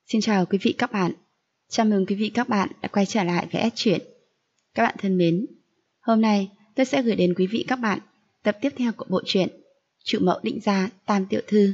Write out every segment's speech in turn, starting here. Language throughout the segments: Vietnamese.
Xin chào quý vị các bạn. Chào mừng quý vị các bạn đã quay trở lại với S Truyện. Các bạn thân mến, hôm nay tôi sẽ gửi đến quý vị các bạn tập tiếp theo của bộ truyện Chủ mẫu định gia Tam tiểu thư.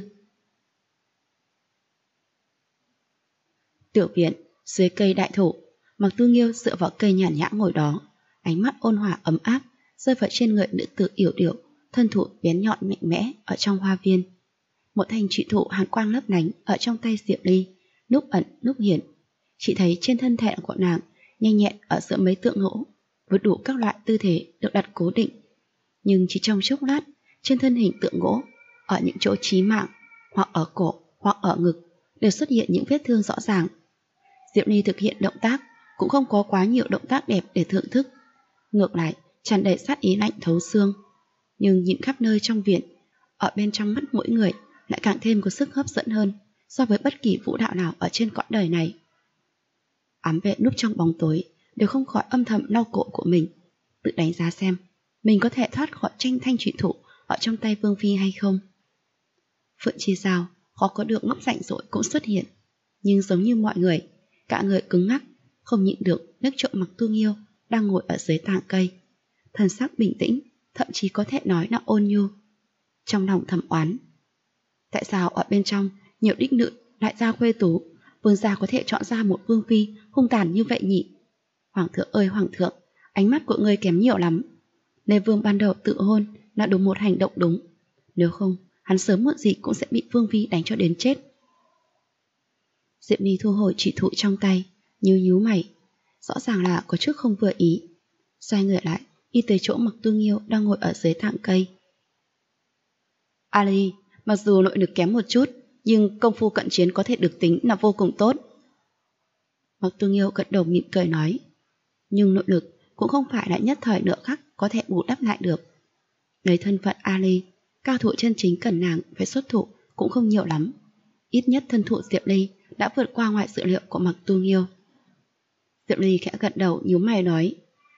Tiểu viện, dưới cây đại thụ, Mạc Tu Nghiêu dựa vào cây nhàn nhã ngồi đó, ánh mắt ôn hòa ấm áp rơi vào trên người nữ tử yểu điệu, thân thủ bén nhọn mạnh mẽ ở trong hoa viên. Một thanh trụy thủ hàn quang lấp lánh ở trong tay Diệp Ly, núp ẩn núp hiện. Chỉ thấy trên thân thể của nàng nhanh nhẹn ở giữa mấy tượng gỗ với đủ các loại tư thế được đặt cố định, nhưng chỉ trong chốc lát, trên thân hình tượng gỗ, ở những chỗ chí mạng, hoặc ở cổ hoặc ở ngực, đều xuất hiện những vết thương rõ ràng. Diệp Ly thực hiện động tác cũng không có quá nhiều động tác đẹp để thưởng thức, ngược lại tràn đầy sát ý lạnh thấu xương. Nhưng nhìn khắp nơi trong viện, ở bên trong mắt mỗi người lại càng thêm có sức hấp dẫn hơn so với bất kỳ vũ đạo nào ở trên cõi đời này. Ám vệ núp trong bóng tối đều không khỏi âm thầm lau cổ của mình, tự đánh giá xem mình có thể thoát khỏi tranh thanh trụy thủ ở trong tay Vương Phi hay không. Phượng Chi Giao khó có được ngốc rảnh rỗi cũng xuất hiện, nhưng giống như mọi người, cả người cứng ngắc, không nhịn được liếc trộm Mạc Tu Nghiêu đang ngồi ở dưới tàng cây, thần sắc bình tĩnh, thậm chí có thể nói là ôn nhu. Trong lòng thầm oán, tại sao ở bên trong nhiều đích nữ lại ra khuê tú, vương gia có thể chọn ra một vương phi hung tàn như vậy nhỉ? Hoàng thượng ơi hoàng thượng, ánh mắt của ngươi kém nhiều lắm. Lê Vương ban đầu tự hôn là đúng một hành động đúng, nếu không hắn sớm muộn gì cũng sẽ bị vương phi đánh cho đến chết. Diệp Ly thu hồi trụy thủ trong tay, nhíu mày, rõ ràng là có chút không vừa ý. Xoay người lại, đi tới chỗ Mạc Tu Nghiêu đang ngồi ở dưới tàng cây. Ali, mặc dù nội lực kém một chút, nhưng công phu cận chiến có thể được tính là vô cùng tốt. Mạc Tu Nghiêu gật đầu mỉm cười nói, nhưng nội lực cũng không phải là nhất thời nửa khắc có thể bù đắp lại được. Lấy thân phận Ali, cao thủ chân chính cần nàng phải xuất thủ cũng không nhiều lắm. Ít nhất thân thủ Diệp Ly đã vượt qua ngoài dự liệu của Mạc Tu Nghiêu. Diệp Ly khẽ gật đầu nhíu mày nói,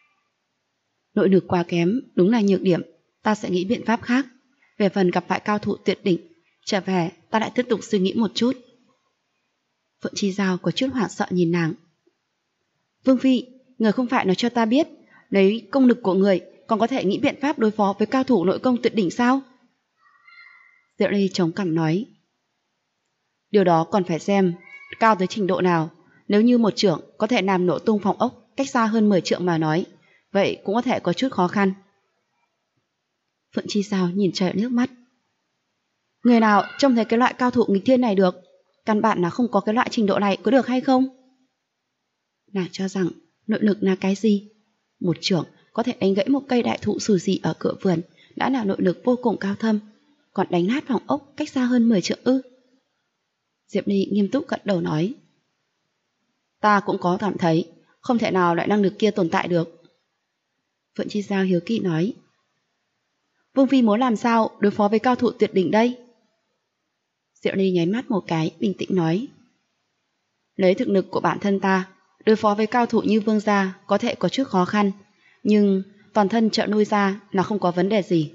nội lực quá kém đúng là nhược điểm, ta sẽ nghĩ biện pháp khác. Về phần gặp phải cao thủ tuyệt đỉnh, trở về ta lại tiếp tục suy nghĩ một chút. Phượng Chi Giao có chút hoảng sợ nhìn nàng. Vương Phi, người không phải nói cho ta biết, lấy công lực của người còn có thể nghĩ biện pháp đối phó với cao thủ nội công tuyệt đỉnh sao? Diệu Ly chống cằm nói, điều đó còn phải xem cao tới trình độ nào. Nếu như một chưởng có thể làm nổ tung phòng ốc cách xa hơn 10 trượng mà nói, vậy cũng có thể có chút khó khăn. Phượng Chi Giao nhìn trời nước mắt. Người nào trông thấy cái loại cao thủ nghịch thiên này được? Căn bản là không có cái loại trình độ này, có được hay không? Nàng cho rằng nội lực là cái gì? Một chưởng có thể đánh gãy một cây đại thụ xù xì ở cửa vườn đã là nội lực vô cùng cao thâm, còn đánh nát phòng ốc cách xa hơn 10 trượng ư? Diệp Ly nghiêm túc gật đầu nói, ta cũng có cảm thấy không thể nào loại năng lực kia tồn tại được. Phượng Chi Giao hiếu kỳ nói, Vương Phi muốn làm sao đối phó với cao thủ tuyệt đỉnh đây? Diệu Ly nháy mắt một cái, bình tĩnh nói, lấy thực lực của bản thân ta, đối phó với cao thủ như Vương gia có thể có chút khó khăn, nhưng toàn thân trợ nuôi ra là không có vấn đề gì.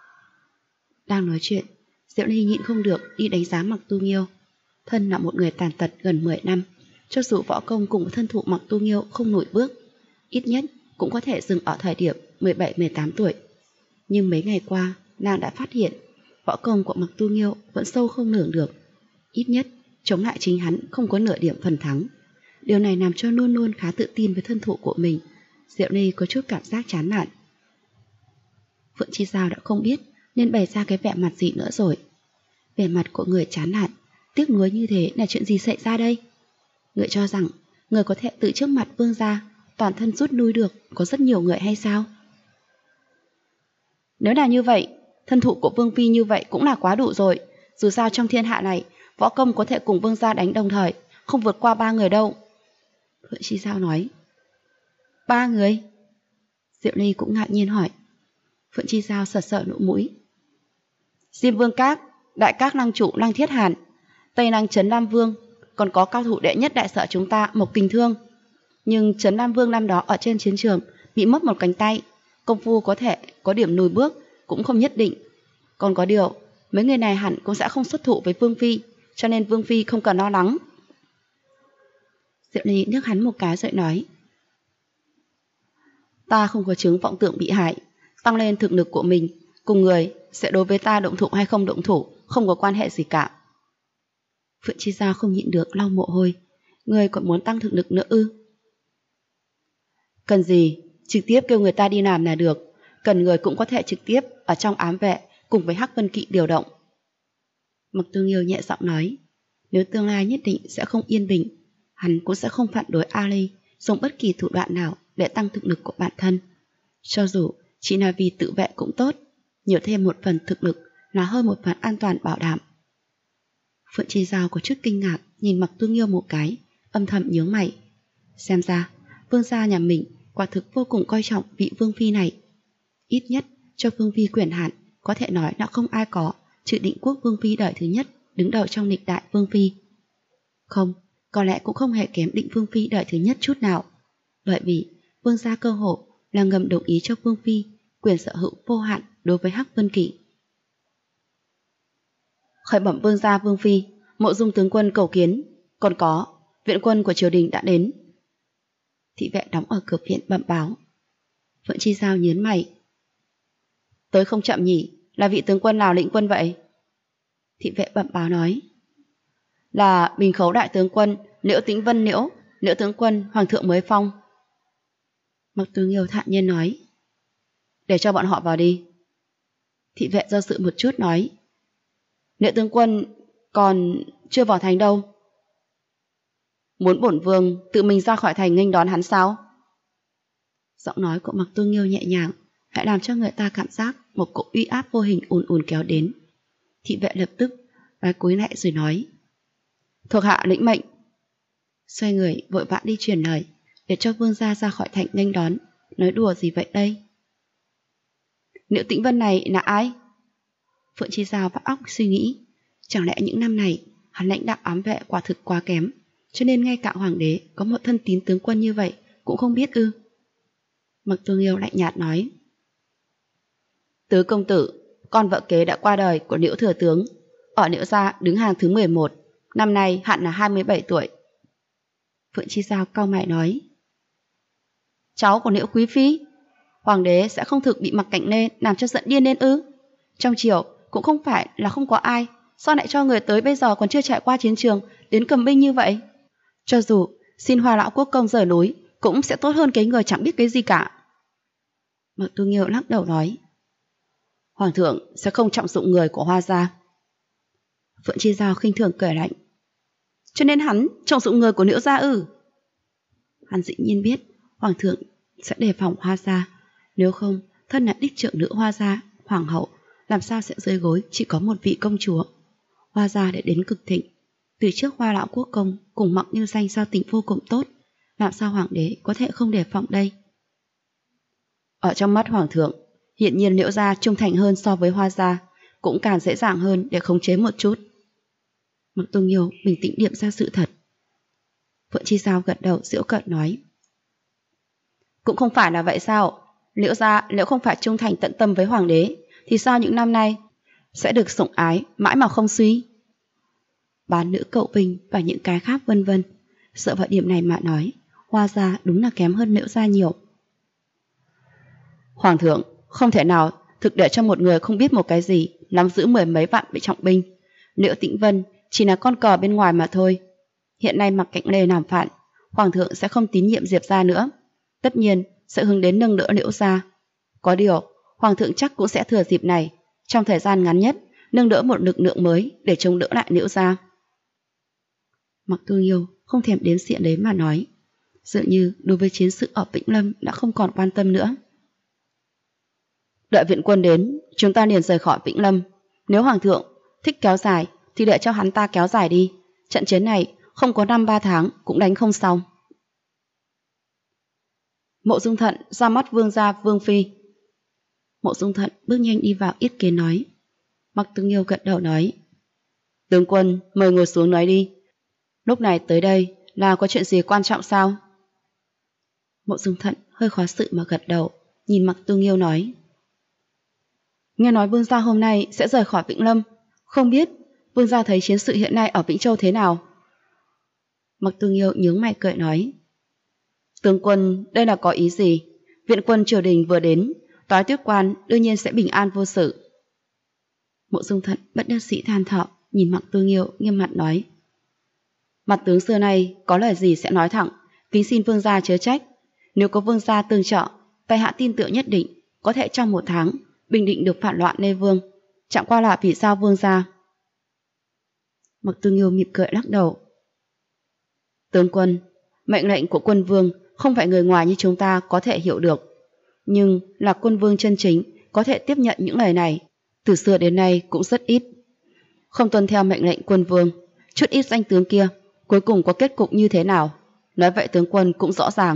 Đang nói chuyện, Diệu Ly nhịn không được đi đánh giá Mạc Tu Nghiêu. Thân là một người tàn tật gần 10 năm, cho dù võ công cùng thân thủ Mạc Tu Nghiêu không nổi bước, ít nhất cũng có thể dừng ở thời điểm 17-18 tuổi. Nhưng mấy ngày qua, nàng đã phát hiện võ công của Mạc Tu Nghiêu vẫn sâu không lường được. Ít nhất, chống lại chính hắn không có nửa điểm phần thắng. Điều này làm cho luôn luôn khá tự tin với thân thủ của mình. Diệu Ly có chút cảm giác chán nản. Phượng Chi Giao đã không biết nên bày ra cái vẻ mặt gì nữa rồi. Vẻ mặt của người chán nản, tiếc nuối như thế là chuyện gì xảy ra đây? Người cho rằng người có thể tự trước mặt vương gia toàn thân rút lui được có rất nhiều người hay sao? Nếu là như vậy, thân thủ của Vương Phi như vậy cũng là quá đủ rồi. Dù sao trong thiên hạ này, võ công có thể cùng vương gia đánh đồng thời, không vượt qua 3 người đâu. Phượng Chi Giao nói. 3 người? Diệu Ly cũng ngạc nhiên hỏi. Phượng Chi Giao sờ nụ mũi. Diêm Vương Các, Đại Các Lăng Chủ Lăng Thiết Hàn, Tây Lăng Trấn Lam Vương, còn có cao thủ đệ nhất đại sở chúng ta Mộc Kình Thương. Nhưng Trấn Lam Vương năm đó ở trên chiến trường bị mất một cánh tay, công phu có thể có điểm lùi bước cũng không nhất định. Còn có điều, mấy người này hẳn cũng sẽ không xuất thủ với Vương Phi, cho nên Vương Phi không cần lo lắng. Diệu Ly liếc hắn một cái rồi nói: ta không có chứng vọng tưởng bị hại, tăng lên thực lực của mình cùng người sẽ đối với ta động thủ hay không động thủ không có quan hệ gì cả. Phượng Chi Giao không nhịn được lau mồ hôi. Người còn muốn tăng thực lực nữa ư? Cần gì, trực tiếp kêu người ta đi làm là được. Cần người cũng có thể trực tiếp ở trong ám vệ cùng với Hắc Vân Kỵ điều động. Mạc Tư Nghiêu nhẹ giọng nói, nếu tương lai nhất định sẽ không yên bình, hắn cũng sẽ không phản đối Ali dùng bất kỳ thủ đoạn nào để tăng thực lực của bản thân. Cho dù chỉ là vì tự vệ cũng tốt, nhiều thêm một phần thực lực là hơn một phần an toàn bảo đảm. Phượng Chi Giao có chút kinh ngạc nhìn Mạc Tư Nghiêu một cái, âm thầm nhướng mày. Xem ra vương gia nhà mình quả thực vô cùng coi trọng vị vương phi này. Ít nhất cho vương phi quyền hạn có thể nói đã không ai có, trừ Định Quốc vương phi đời thứ nhất đứng đầu trong lịch đại vương phi. Không, có lẽ cũng không hề kém Định vương phi đời thứ nhất chút nào, bởi vì vương gia cơ hồ là ngầm đồng ý cho vương phi quyền sở hữu vô hạn đối với Hắc Vân Kỵ. Khởi bẩm vương gia vương phi, Mộ Dung tướng quân cầu kiến, còn có viện quân của triều đình đã đến. Thị vệ đóng ở cửa viện bẩm báo. Phượng Chi Giao nhớn mày. Tới không chậm nhỉ, là vị tướng quân nào lĩnh quân vậy? Thị vệ bẩm báo nói. Là Bình Khấu đại tướng quân Liễu Tĩnh Vân Liễu tướng quân hoàng thượng mới phong. Mạc Tư Nghiêu thản nhiên nói. Để cho bọn họ vào đi. Thị vệ do dự một chút nói. Liễu tướng quân còn chưa vào thành đâu. Muốn bổn vương tự mình ra khỏi thành nghênh đón hắn sao? Giọng nói của Mạc Tư Nghiêu nhẹ nhàng lại làm cho người ta cảm giác một cỗ uy áp vô hình ùn ùn kéo đến. Thị vệ lập tức vái cúi lại rồi nói. Thuộc hạ lĩnh mệnh. Xoay người vội vã đi truyền lời để cho vương gia ra khỏi thành nghênh đón. Nói đùa gì vậy đây? Liễu Tĩnh Vân này là ai? Phượng Chi Giao vắt óc suy nghĩ. Chẳng lẽ những năm này hắn lãnh đạo ám vệ quả thực quá kém, cho nên ngay cả hoàng đế có một thân tín tướng quân như vậy cũng không biết ư? Mạc Tư Nghiêu lạnh nhạt nói. Tứ công tử, con vợ kế đã qua đời của Liễu thừa tướng, ở Liễu gia đứng hàng thứ 11, năm nay hạn là 27 tuổi. Phượng Chi Giao cau mày nói. Cháu của Liễu quý phi, hoàng đế sẽ không thực bị Mạc Cảnh Lê làm cho giận điên lên ư? Trong triều cũng không phải là không có ai, sao lại cho người tới bây giờ còn chưa trải qua chiến trường đến cầm binh như vậy? Cho dù xin Hoa lão quốc công rời núi cũng sẽ tốt hơn cái người chẳng biết cái gì cả. Mạc Tư Nghiêu lắc đầu nói. Hoàng thượng sẽ không trọng dụng người của Hoa gia. Phượng Chi Giao khinh thường cười lạnh. Cho nên hắn trọng dụng người của Liễu gia ư? Hắn dĩ nhiên biết hoàng thượng sẽ đề phòng Hoa gia, nếu không thân là đích trưởng nữ Hoa gia, hoàng hậu làm sao sẽ rơi gối chỉ có một vị công chúa. Hoa gia để đến cực thịnh, từ trước Hoa lão quốc công cùng Mạc Như Danh giao tình vô cùng tốt, làm sao hoàng đế có thể không đề phòng đây? Ở trong mắt hoàng thượng, hiện nhiên Liễu gia trung thành hơn so với Hoa gia, cũng càng dễ dàng hơn để khống chế một chút. Mạc Tư Nghiêu bình tĩnh điểm ra sự thật. Phượng Chi Giao gật đầu giễu cợt nói. Cũng không phải là vậy sao? Liễu gia nếu không phải trung thành tận tâm với hoàng đế, thì sao những năm nay sẽ được sủng ái mãi mà không suy? Bán nữ cậu Vinh và những cái khác vân vân. Sợ vào điểm này mà nói, Hoa gia đúng là kém hơn Liễu gia nhiều. Hoàng thượng không thể nào thực để cho một người không biết một cái gì nắm giữ 10 mấy vạn bị trọng binh. Liễu Tĩnh Vân chỉ là con cờ bên ngoài mà thôi. Hiện nay Mạc Cảnh Lê làm phản, hoàng thượng sẽ không tín nhiệm Diệp gia nữa, tất nhiên sẽ hướng đến nâng đỡ Liễu gia. Có điều hoàng thượng chắc cũng sẽ thừa dịp này, trong thời gian ngắn nhất nâng đỡ một lực lượng mới để chống đỡ lại Liễu gia. Mạc Tư Nghiêu không thèm đến diện đấy mà nói, dường như đối với chiến sự ở Vĩnh Lâm đã không còn quan tâm nữa. Đợi viện quân đến, chúng ta liền rời khỏi Vĩnh Lâm. Nếu hoàng thượng thích kéo dài thì để cho hắn ta kéo dài đi. Trận chiến này không có 5-3 tháng cũng đánh không xong. Mộ Dung Thận ra mắt vương gia vương phi. Mộ Dung Thận bước nhanh đi vào yết kiến nói. Mạc Tư Nghiêu gật đầu nói. Tướng quân mời ngồi xuống nói đi. Lúc này tới đây là có chuyện gì quan trọng sao? Mộ Dung Thận hơi khó xử mà gật đầu, nhìn Mạc Tư Nghiêu nói. Nghe nói vương gia hôm nay sẽ rời khỏi Vĩnh Lâm, không biết vương gia thấy chiến sự hiện nay ở Vĩnh Châu thế nào? Mặc Tư Nghiêu nhướng mày cười nói: Tướng quân, đây là có ý gì? Viện quân triều đình vừa đến, Toái Tuyết Quan đương nhiên sẽ bình an vô sự. Mộ Dung Thận bất đắc dĩ than thở, nhìn Mặc Tư Nghiêu nghiêm mặt nói: Mặt tướng xưa nay có lời gì sẽ nói thẳng, kính xin vương gia chớ trách. Nếu có vương gia tương trợ, tại hạ tin tưởng nhất định có thể trong 1 tháng bình định được phản loạn Lê Vương. Chẳng qua là vì sao vương gia? Mặc Tư Nghiêu mỉm cười lắc đầu: Tướng quân, mệnh lệnh của quân vương không phải người ngoài như chúng ta có thể hiểu được, nhưng là quân vương chân chính có thể tiếp nhận những lời này, từ xưa đến nay cũng rất ít. Không tuân theo mệnh lệnh quân vương, chút ít danh tướng kia cuối cùng có kết cục như thế nào, nói vậy tướng quân cũng rõ ràng.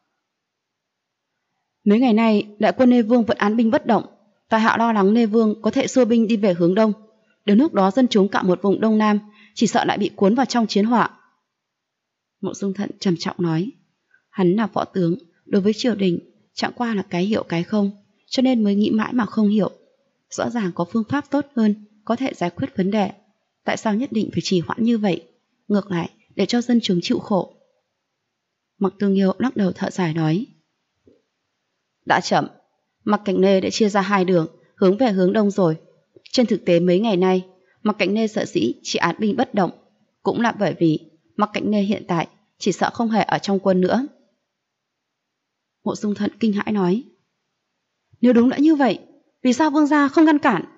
Mấy ngày nay đại quân Lê Vương vẫn án binh bất động, tại hạ lo lắng Lê Vương có thể xua binh đi về hướng đông, đến lúc đó dân chúng cả một vùng đông nam chỉ sợ lại bị cuốn vào trong chiến hỏa. Mộ Dung Thận trầm trọng nói: Hắn là võ tướng, đối với triều đình chẳng qua là cái hiểu cái không, cho nên mới nghĩ mãi mà không hiểu. Rõ ràng có phương pháp tốt hơn có thể giải quyết vấn đề, tại sao nhất định phải trì hoãn như vậy, ngược lại để cho dân chúng chịu khổ? Mặc Tư Nghiêu lắc đầu thở dài nói: Đã chậm, Mặc Cảnh Nê đã chia ra 2 đường hướng về hướng đông rồi. Trên thực tế mấy ngày nay Mặc Cảnh Nê sở dĩ chỉ án binh bất động cũng là bởi vì Mặc Cảnh Nê hiện tại chỉ sợ không hề ở trong quân nữa. Mộ Dung Thận kinh hãi nói: Nếu đúng đã như vậy, vì sao vương gia không ngăn cản?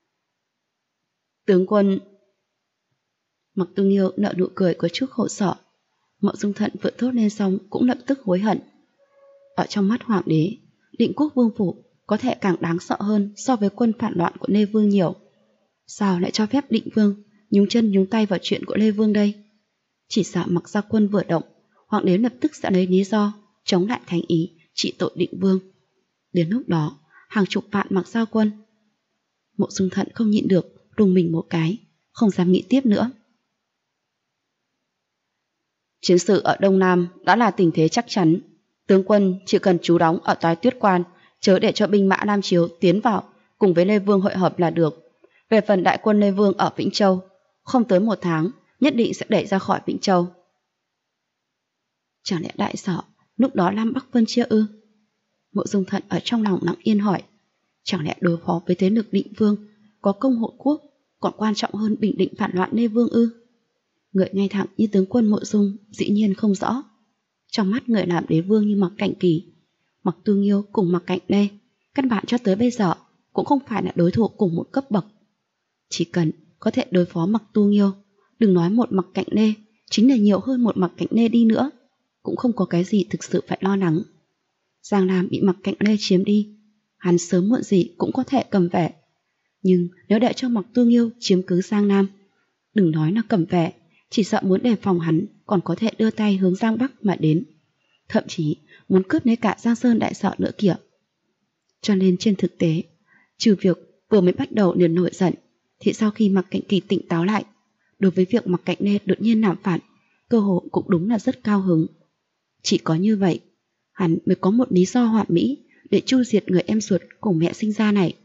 Tướng quân... Mặc Tư Nghiêu nở nụ cười có chút khổ sở. Mộ Dung Thận vừa thốt lên xong cũng lập tức hối hận. Ở trong mắt hoàng đế, Định Quốc vương phủ có thể càng đáng sợ hơn so với quân phản loạn của Lê Vương nhiều. Sao lại cho phép Định Vương nhúng chân nhúng tay vào chuyện của Lê Vương đây? Chỉ sợ Mặc gia quân vừa động, hoàng đế lập tức sẽ lấy lý do chống lại thánh ý trị tội Định Vương. Đến lúc đó hàng chục vạn Mặc gia quân. Mộ Dung Thận không nhịn được rùng mình một cái, không dám nghĩ tiếp nữa. Chiến sự ở Đông Nam đã là tình thế chắc chắn, tướng quân chỉ cần trú đóng ở Toái Tuyết Quan, chớ để cho binh mã Nam Chiếu tiến vào cùng với Lê Vương hội hợp là được. Về phần đại quân Lê Vương ở Vĩnh Châu, không tới 1 tháng nhất định sẽ đẩy ra khỏi Vĩnh Châu. Chẳng lẽ đại sợ lúc đó Lam Bắc phân chia ư? Mộ Dung Thận ở trong lòng lặng yên hỏi: Chẳng lẽ đối phó với thế lực Định Vương có công hộ quốc còn quan trọng hơn bình định phản loạn Lê Vương ư? Người ngay thẳng như tướng quân Mộ Dung dĩ nhiên không rõ. Trong mắt người làm đế vương như Mặc Cảnh Kỳ, Mặc Tư Nghiêu cùng Mặc Cảnh Lê căn bản cho tới bây giờ cũng không phải là đối thủ cùng một cấp bậc. Chỉ cần có thể đối phó Mặc Tư Nghiêu, đừng nói một Mặc Cảnh Lê, chính là nhiều hơn một Mặc Cảnh Lê đi nữa, cũng không có cái gì thực sự phải lo lắng. Giang Nam bị Mặc Cảnh Lê chiếm đi, hắn sớm muộn gì cũng có thể cầm về. Nhưng nếu để cho Mặc Tư Nghiêu chiếm cứ Giang Nam, đừng nói là cầm về, chỉ sợ muốn đề phòng hắn còn có thể đưa tay hướng Giang Bắc mà đến, thậm chí muốn cướp lấy cả Giang Sơn đại sở nữa kìa. Cho nên trên thực tế, trừ việc vừa mới bắt đầu liền nổi giận, thì sau khi Mặc Cảnh Kỳ tỉnh táo lại, đối với việc Mặc Cảnh Lê đột nhiên làm phản, cơ hội cũng đúng là rất cao hứng. Chỉ có như vậy, hắn mới có một lý do hoàn mỹ để chu diệt người em ruột cùng mẹ sinh ra này.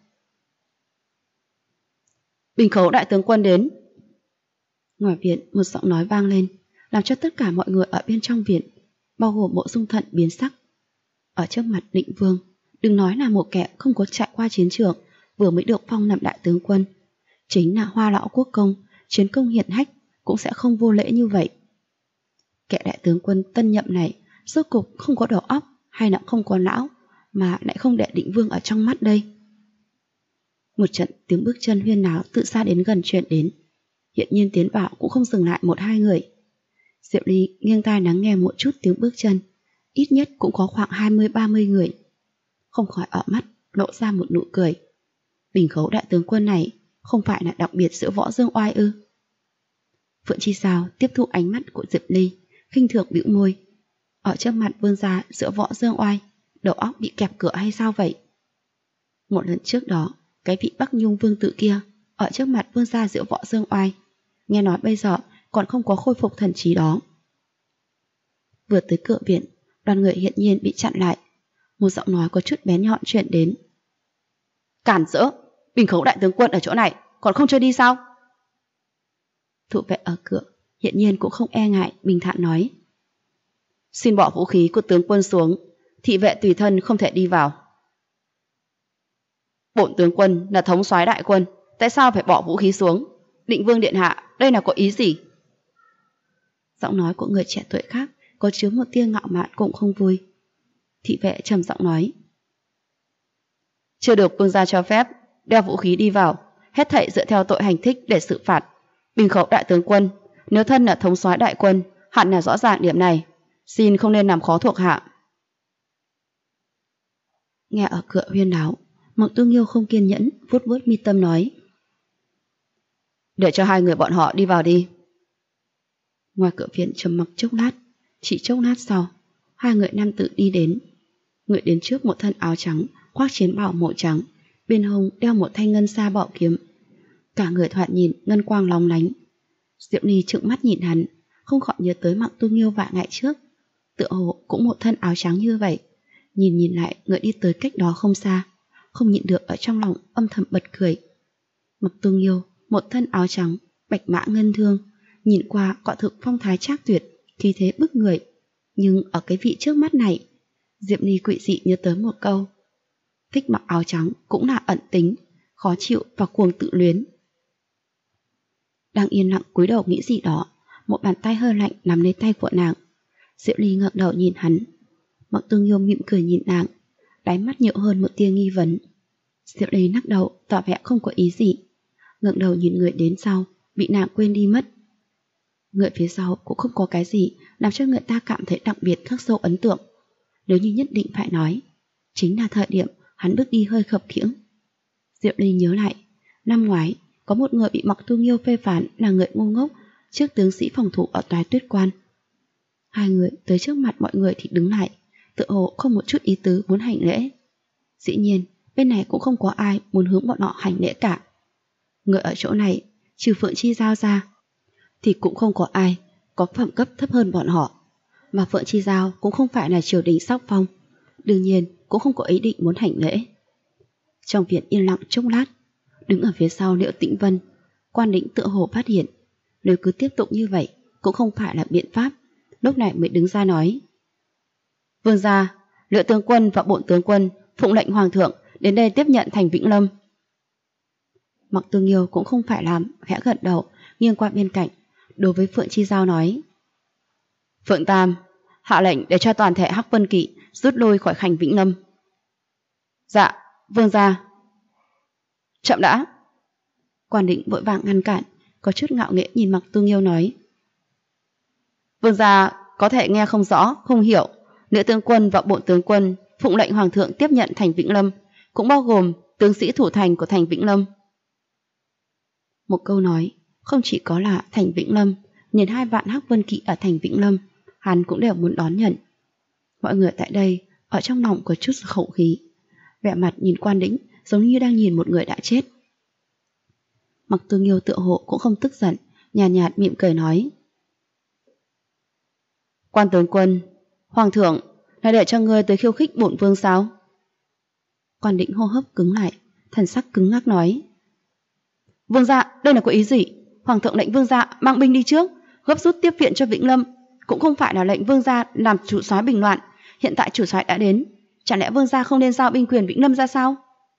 Bình Khấu đại tướng quân đến. Ngoài viện một giọng nói vang lên, làm cho tất cả mọi người ở bên trong viện, bao gồm Mộ Dung Thận biến sắc. Ở trước mặt Định Vương, đừng nói là một kẻ không có trải qua chiến trường, vừa mới được phong làm đại tướng quân, chính là Hoa Lão Quốc Công, chiến công hiển hách cũng sẽ không vô lễ như vậy. Kẻ đại tướng quân tân nhậm này rốt cục không có đầu óc hay là không có não mà lại không để Định Vương ở trong mắt đây? Một trận tiếng bước chân huyên náo từ xa đến gần truyền đến. Hiện nhiên tiến vào cũng không dừng lại 1-2 người. Diệu Ly nghiêng tai lắng nghe một chút tiếng bước chân, ít nhất cũng có khoảng 20-30 người. Không khỏi ở mắt lộ ra một nụ cười. Bình Khấu đại tướng quân này không phải là đặc biệt giữa Võ Dương Oai ư? Phượng Chi Sao tiếp thu ánh mắt của Diệp Ly, khinh thường bĩu môi. Ở trước mặt vương gia giữa Võ Dương Oai, đầu óc bị kẹp cửa hay sao vậy? Một lần trước đó, cái vị Bắc Nhung vương tự kia ở trước mặt vương gia giữa Võ Dương Oai, nghe nói bây giờ còn không có khôi phục thần trí đó. Vừa tới cửa viện, đoàn người hiện nhiên bị chặn lại. Một giọng nói có chút bén nhọn truyền đến. Cản rỡ, Bình Khấu đại tướng quân ở chỗ này, còn không chơi đi sao? Thủ vệ ở cửa hiện nhiên cũng không e ngại, bình thản nói. Xin bỏ vũ khí của tướng quân xuống, thị vệ tùy thân không thể đi vào. Bổn tướng quân là thống soái đại quân, tại sao phải bỏ vũ khí xuống? Định vương điện hạ, đây là có ý gì? Giọng nói của người trẻ tuổi khác có chứa một tia ngạo mạn cũng không vui. Thị vệ trầm giọng nói. Chưa được vương gia cho phép, đeo vũ khí đi vào, hết thảy dựa theo tội hành thích để xử phạt. Bình khẩu đại tướng quân, nếu thân là thống soái đại quân, hẳn là rõ ràng điểm này, xin không nên làm khó thuộc hạ. Nghe ở cửa huyên náo, Mộc Tu Nghiêu không kiên nhẫn, vuốt vuốt mi tâm nói. Để cho hai người bọn họ đi vào đi. Ngoài cửa viện trầm mặc chốc lát, chỉ chốc lát sau, hai người nam tử đi đến. Người đến trước một thân áo trắng, khoác chiến bào màu trắng, bên hông đeo một thanh ngân sa bảo kiếm. Cả người thoạt nhìn ngân quang lóng lánh. Diệu Ly trợn mắt nhìn hắn, không khỏi nhớ tới Mộc Tu Nghiêu vài ngày trước, tựa hồ cũng một thân áo trắng như vậy. Nhìn lại người đi tới cách đó không xa, không nhịn được ở trong lòng âm thầm bật cười. Mộc Tu Nghiêu, một thân áo trắng, bạch mã ngân thương, nhìn qua quả thực phong thái trác tuyệt, khí thế bức người. Nhưng ở cái vị trước mắt này, Diệp Ly quỵ dị nhớ tới một câu. Thích mặc áo trắng cũng là ẩn tính, khó chịu và cuồng tự luyến. Đang yên lặng cúi đầu nghĩ gì đó, một bàn tay hơi lạnh nắm lấy tay của nàng. Diệp Ly ngẩng đầu nhìn hắn. Mộc Tu Nghiêu mỉm cười nhìn nàng, đáy mắt nhiều hơn một tia nghi vấn. Diệp Ly lắc đầu tỏ vẻ không có ý gì, ngẩng đầu nhìn người đến sau, bị nàng quên đi mất. Người phía sau cũng không có cái gì làm cho người ta cảm thấy đặc biệt khắc sâu ấn tượng. Nếu như nhất định phải nói, chính là thời điểm hắn bước đi hơi khập khiễng. Diệp Ly nhớ lại, năm ngoái có một người bị Mộc Tu Nghiêu phê phán là người ngu ngốc trước tướng sĩ phòng thủ ở Toái Tuyết Quan. Hai người tới trước mặt mọi người thì đứng lại, tựa hồ không một chút ý tứ muốn hành lễ. Dĩ nhiên bên này cũng không có ai muốn hướng bọn họ hành lễ cả. Người ở chỗ này trừ Phượng Chi Giao ra thì cũng không có ai có phẩm cấp thấp hơn bọn họ, mà Phượng Chi Giao cũng không phải là triều đình sóc phong, đương nhiên cũng không có ý định muốn hành lễ. Trong viện yên lặng chốc lát, đứng ở phía sau Liễu Tĩnh Vân, Quan Định tựa hồ phát hiện nếu cứ tiếp tục như vậy cũng không phải là biện pháp, lúc này mới đứng ra nói. Vương gia, Liễu tướng quân và bổn tướng quân phụng lệnh hoàng thượng đến đây tiếp nhận thành Vĩnh Lâm. Mộc Tu Nghiêu cũng không phải làm, khẽ gật đầu, nghiêng qua bên cạnh, đối với Phượng Chi Giao nói. Phượng Tam, hạ lệnh để cho toàn thể Hắc Vân Kỵ rút lui khỏi thành Vĩnh Lâm. Dạ, vương gia. Chậm đã. Quan Định vội vàng ngăn cản, có chút ngạo nghễ nhìn Mộc Tu Nghiêu nói. Vương gia có thể nghe không rõ, không hiểu. Nữ tướng quân và bổn tướng quân phụng lệnh hoàng thượng tiếp nhận thành Vĩnh Lâm, cũng bao gồm tướng sĩ thủ thành của thành Vĩnh Lâm. Một câu nói, không chỉ có là thành Vĩnh Lâm, nhìn 2 vạn Hắc Vân Kỵ ở thành Vĩnh Lâm, hắn cũng đều muốn đón nhận. Mọi người tại đây ở trong lòng có chút khẩu khí, vẻ mặt nhìn Quan Định giống như đang nhìn một người đã chết. Mộc Tu Nghiêu tựa hồ cũng không tức giận, nhàn nhạt mỉm cười nói. Quan tướng quân, hoàng thượng là để cho ngươi tới khiêu khích bổn vương sao? Quan Định hô hấp cứng lại, thần sắc cứng ngắc nói. Vương gia, đây là có ý gì? Hoàng thượng lệnh vương gia mang binh đi trước, gấp rút tiếp viện cho Vĩnh Lâm, cũng không phải là lệnh vương gia làm chủ soái bình loạn. Hiện tại chủ soái đã đến, chẳng lẽ vương gia không nên giao binh quyền Vĩnh Lâm ra sao?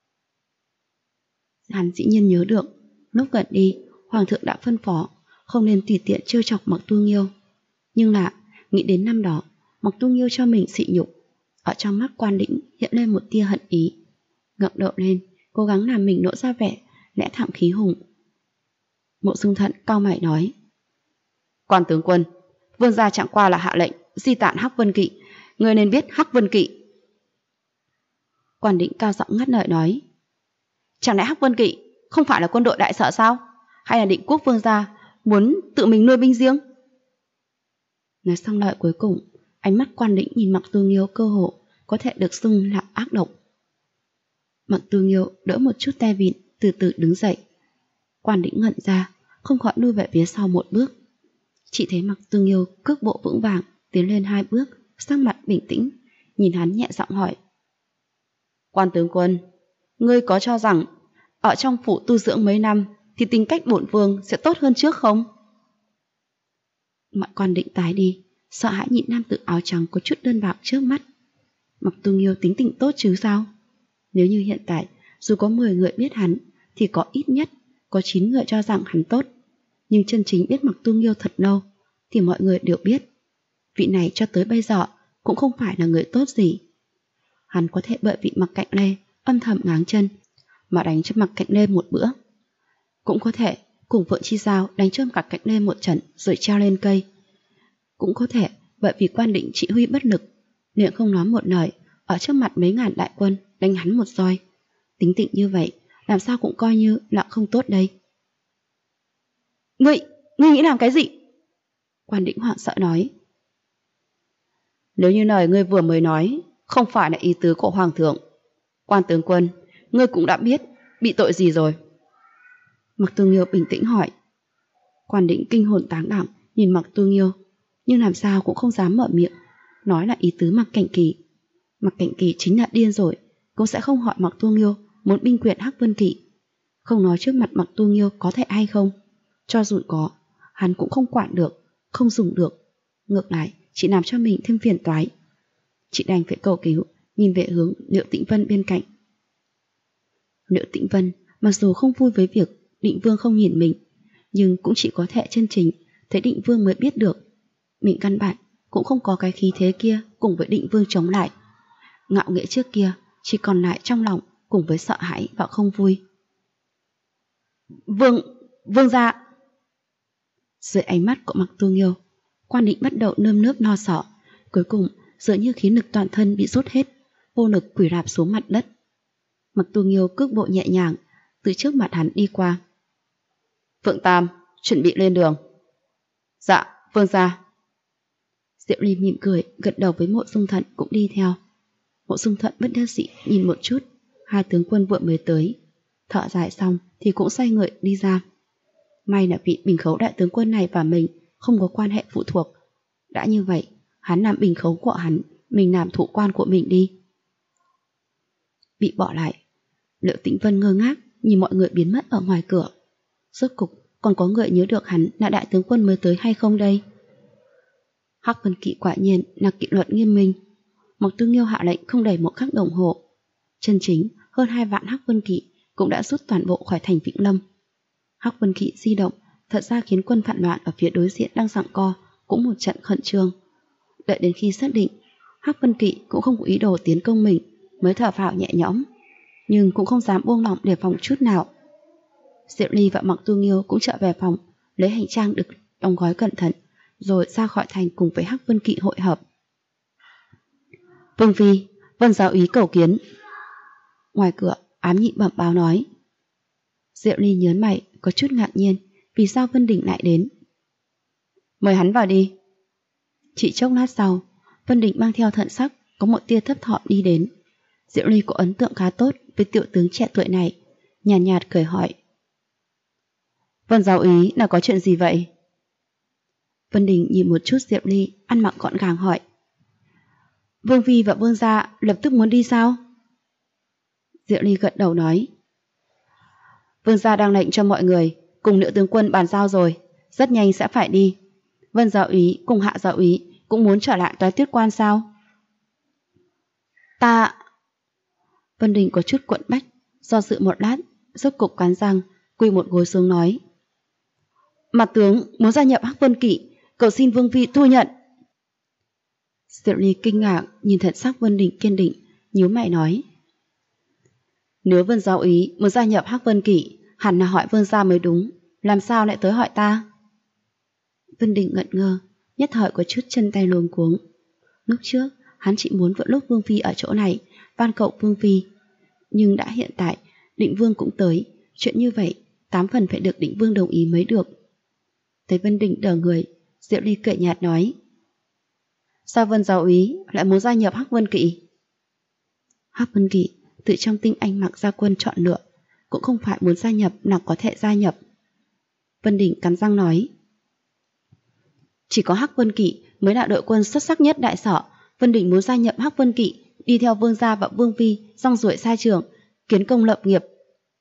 Hắn dĩ nhiên nhớ được, lúc gần đi, hoàng thượng đã phân phó không nên tùy tiện trêu chọc Mộc Tu Nghiêu. Nhưng là nghĩ đến năm đó, Mộc Tu Nghiêu cho mình sỉ nhục, ở trong mắt Quan Định hiện lên một tia hận ý. Ngẩng đầu lên, cố gắng làm mình lộ ra vẻ lẽ thẳng khí hùng. Mộ Dung Thận cau mày nói. Quan tướng quân, vương gia chẳng qua là hạ lệnh di tản Hắc Vân Kỵ, người nên biết Hắc Vân Kỵ. Quan Định cao giọng ngắt lời nói. Chẳng lẽ Hắc Vân Kỵ không phải là quân đội đại sở sao? Hay là Định quốc vương gia muốn tự mình nuôi binh riêng? Nói xong lời cuối cùng, ánh mắt Quan Định nhìn Mộc Tu Nghiêu cơ hồ có thể được xưng là ác độc. Mộc Tu Nghiêu đỡ một chút tay vịn, từ từ đứng dậy. Quan Định ngẩn ra, không khỏi lui về phía sau một bước. Chỉ thấy Mộc Tu Nghiêu cước bộ vững vàng tiến lên 2 bước, sắc mặt bình tĩnh, nhìn hắn nhẹ giọng hỏi. Quan tướng quân, ngươi có cho rằng ở trong phủ tu dưỡng mấy năm thì tính cách bổn vương sẽ tốt hơn trước không? Mọi quan định tái đi, sợ hãi nhìn nam tử áo trắng có chút đơn bạc trước mắt. Mặc Tu Nghiêu tính tình tốt chứ sao? Nếu như hiện tại, dù có 10 người biết hắn, thì có ít nhất có 9 người cho rằng hắn tốt. Nhưng chân chính biết Mặc Tu Nghiêu thật lâu, thì mọi người đều biết vị này cho tới bây giờ cũng không phải là người tốt gì. Hắn có thể bởi vì Mặc Cạnh Lê âm thầm ngáng chân mà đánh cho Mặc Cạnh Lê một bữa, cũng có thể cùng Phượng Chi Giao đánh cho Mặc Cạnh Lê một trận rồi treo lên cây, cũng có thể bởi vì quan định chỉ huy bất lực, miệng không nói một lời, ở trước mặt mấy ngàn đại quân đánh hắn một roi. Tính tình như vậy, làm sao cũng coi như là không tốt đây. Ngươi nghĩ làm cái gì? Quan định hoảng sợ nói. Nếu như lời ngươi vừa mới nói không phải là ý tứ của Hoàng thượng, Quan tướng quân, ngươi cũng đã biết bị tội gì rồi. Mặc Tu Nghiêu bình tĩnh hỏi. Quan định kinh hồn táng đảm nhìn Mặc Tu Nghiêu, nhưng làm sao cũng không dám mở miệng nói là ý tứ Mặc Cảnh Kỳ. Mặc Cảnh Kỳ chính là điên rồi, cũng sẽ không hỏi Mặc Tu Nghiêu muốn binh quyền Hắc Vân Kỵ. Không nói trước mặt Mặc Tu Nghiêu có thể hay không, cho dù có, hắn cũng không quản được, không dùng được, ngược lại chỉ làm cho mình thêm phiền toái. Chị đành phải cầu cứu, nhìn về hướng Liệu Tĩnh Vân bên cạnh. Liệu Tĩnh Vân mặc dù không vui với việc Định Vương không nhìn mình, nhưng cũng chỉ có thể chân chính thấy Định Vương mới biết được mình căn bản cũng không có cái khí thế kia cùng với Định Vương chống lại. Ngạo nghễ trước kia chỉ còn lại trong lòng cùng với sợ hãi và không vui. Vương gia. Dưới ánh mắt của Mặc Tu Nghiêu, Quan Định bắt đầu nơm nớp lo sợ, cuối cùng dường như khí lực toàn thân bị rút hết, vô lực quỳ rạp xuống mặt đất. Mặc Tu Nghiêu cước bộ nhẹ nhàng từ trước mặt hắn đi qua. Phượng Tam, chuẩn bị lên đường. Dạ, vương gia. Diệu Ly mỉm cười gật đầu với Mộ Dung Thận cũng đi theo. Mộ Dung Thận bất đắc dĩ nhìn một chút hai tướng quân vừa mới tới, thở dài xong thì cũng xoay người đi ra. May là vị bình khấu đại tướng quân này và mình không có quan hệ phụ thuộc. Đã như vậy, hắn làm bình khấu của hắn, mình làm thủ quan của mình đi. Bị bỏ lại, Liệu Tĩnh Vân ngơ ngác nhìn mọi người biến mất ở ngoài cửa. Rốt cục còn có người nhớ được hắn là đại tướng quân mới tới hay không đây? Hắc Vân Kỵ quả nhiên là kỷ luật nghiêm minh. Mặc Tu Nghiêu hạ lệnh không đầy một khắc đồng hồ, chân chính hơn 2 vạn Hắc Vân Kỵ cũng đã rút toàn bộ khỏi thành Vĩnh Lâm. Hắc Vân Kỵ di động thật ra khiến quân phản loạn ở phía đối diện đang giằng co cũng một trận khẩn trương. Đợi đến khi xác định Hắc Vân Kỵ cũng không có ý đồ tiến công mình mới thở phào nhẹ nhõm, nhưng cũng không dám buông lỏng đề phòng chút nào. Diệu Ly và Mặc Tu Nghiêu cũng trở về phòng, lấy hành trang được đóng gói cẩn thận, rồi ra khỏi thành cùng với Hắc Vân Kỵ hội hợp. Vương phi, Vân giáo úy cầu kiến. Ngoài cửa, ám nhị bẩm báo nói. Diệu Ly nhớn mày, có chút ngạc nhiên vì sao Vân Đình lại đến. Mời hắn vào đi. Chỉ chốc lát sau, Vân Đình mang theo Thận Sắc có một tia thấp thỏm đi đến. Diệu Ly có ấn tượng khá tốt với tiểu tướng trẻ tuổi này, nhàn nhạt cười hỏi. Vân giáo úy là có chuyện gì vậy? Vân Đình nhìn một chút Diệu Ly, ăn mặc gọn gàng hỏi. Vương phi và vương gia lập tức muốn đi sao? Diệu Ly gật đầu nói. Vương gia đang lệnh cho mọi người cùng nữ tướng quân bàn giao rồi, rất nhanh sẽ phải đi. Vân giáo úy cùng Hạ giáo úy cũng muốn trở lại Toái Tuyết Quan sao? Ta... Vân Đình có chút quẫn bách, do dự một lát, rốt cục cắn răng, quỳ một gối xuống nói. Mặt tướng muốn gia nhập Hắc Vân Kỵ, cầu xin vương phi thu nhận. Diệu Ly kinh ngạc nhìn thần sắc Vân Đình kiên định, nhíu mày nói. Nếu Vân giáo úy muốn gia nhập Hắc Vân Kỵ, hẳn là hỏi vương gia mới đúng, làm sao lại tới hỏi ta? Vân Đình ngẩn ngơ, nhất thời có chút chân tay luống cuống. Lúc trước, hắn chỉ muốn vợ lúc vương phi ở chỗ này, van cầu vương phi. Nhưng đã hiện tại, Định Vương cũng tới, chuyện như vậy, 8 phần phải được Định Vương đồng ý mới được. Thấy Vân Đình đờ người, Diệu Ly cười nhạt nói. Sao Vân giáo úy lại muốn gia nhập Hắc Vân Kỵ? Hắc Vân Kỵ tự trong tinh anh Mặc gia quân chọn lựa, cũng không phải muốn gia nhập nào có thể gia nhập. Vân Đình cắn răng nói. Chỉ có Hắc Vân Kỵ mới là đội quân xuất sắc nhất đại sở. Vân Đình muốn gia nhập Hắc Vân Kỵ, đi theo vương gia và vương phi rong ruổi sai trường, kiến công lập nghiệp.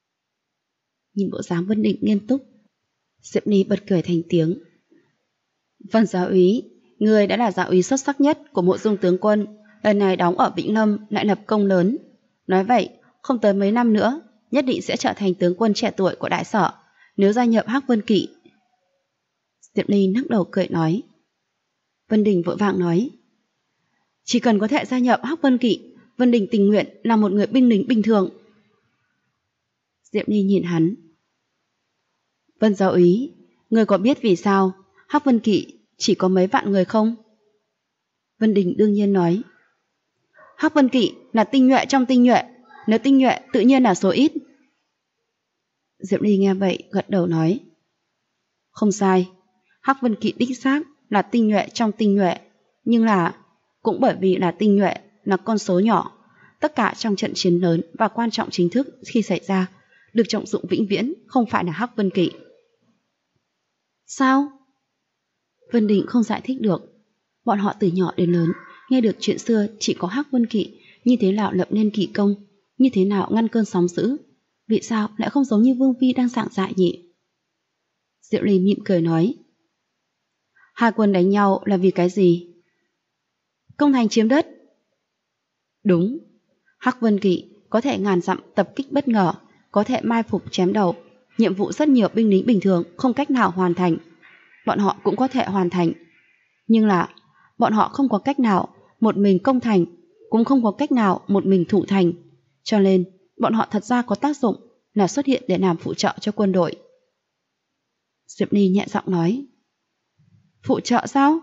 Nhìn bộ dáng Vân Đình nghiêm túc, Diệp Ly bật cười thành tiếng. Vân giáo úy, người đã là giáo úy xuất sắc nhất của Mộ Dung tướng quân, lần này đóng ở Vĩnh Lâm lại lập công lớn. Nói vậy, không tới mấy năm nữa, nhất định sẽ trở thành tướng quân trẻ tuổi của Đại Sở, nếu gia nhập Hắc Vân Kỵ. Diệp Ly lắc đầu cười nói. Vân Đình vội vàng nói. Chỉ cần có thể gia nhập Hắc Vân Kỵ, Vân Đình tình nguyện là một người binh lính bình thường. Diệp Ly nhìn hắn. Vân giáo úy, người có biết vì sao Hắc Vân Kỵ chỉ có mấy vạn người không? Vân Đình đương nhiên nói. Hắc Vân Kỵ là tinh nhuệ trong tinh nhuệ, nếu tinh nhuệ tự nhiên là số ít. Diệp Ly nghe vậy gật đầu nói. Không sai, Hắc Vân Kỵ đích xác là tinh nhuệ trong tinh nhuệ, nhưng là cũng bởi vì là tinh nhuệ, là con số nhỏ, tất cả trong trận chiến lớn và quan trọng chính thức khi xảy ra được trọng dụng vĩnh viễn không phải là Hắc Vân Kỵ. Sao? Vân Đình không giải thích được. Bọn họ từ nhỏ đến lớn nghe được chuyện xưa chỉ có Hắc Vân Kỵ như thế nào lập nên kỵ công, như thế nào ngăn cơn sóng dữ. Vì sao lại không giống như Vương Phi đang giảng dạy nhỉ? Diệu Ly mỉm cười nói. Hai quân đánh nhau là vì cái gì? Công thành chiếm đất. Đúng, Hắc Vân Kỵ có thể ngàn dặm tập kích bất ngờ, có thể mai phục chém đầu, nhiệm vụ rất nhiều binh lính bình thường không cách nào hoàn thành. Bọn họ cũng có thể hoàn thành, nhưng là bọn họ không có cách nào một mình công thành, cũng không có cách nào một mình thủ thành, cho nên bọn họ thật ra có tác dụng là xuất hiện để làm phụ trợ cho quân đội. Diệp Ly nhẹ giọng nói. Phụ trợ sao?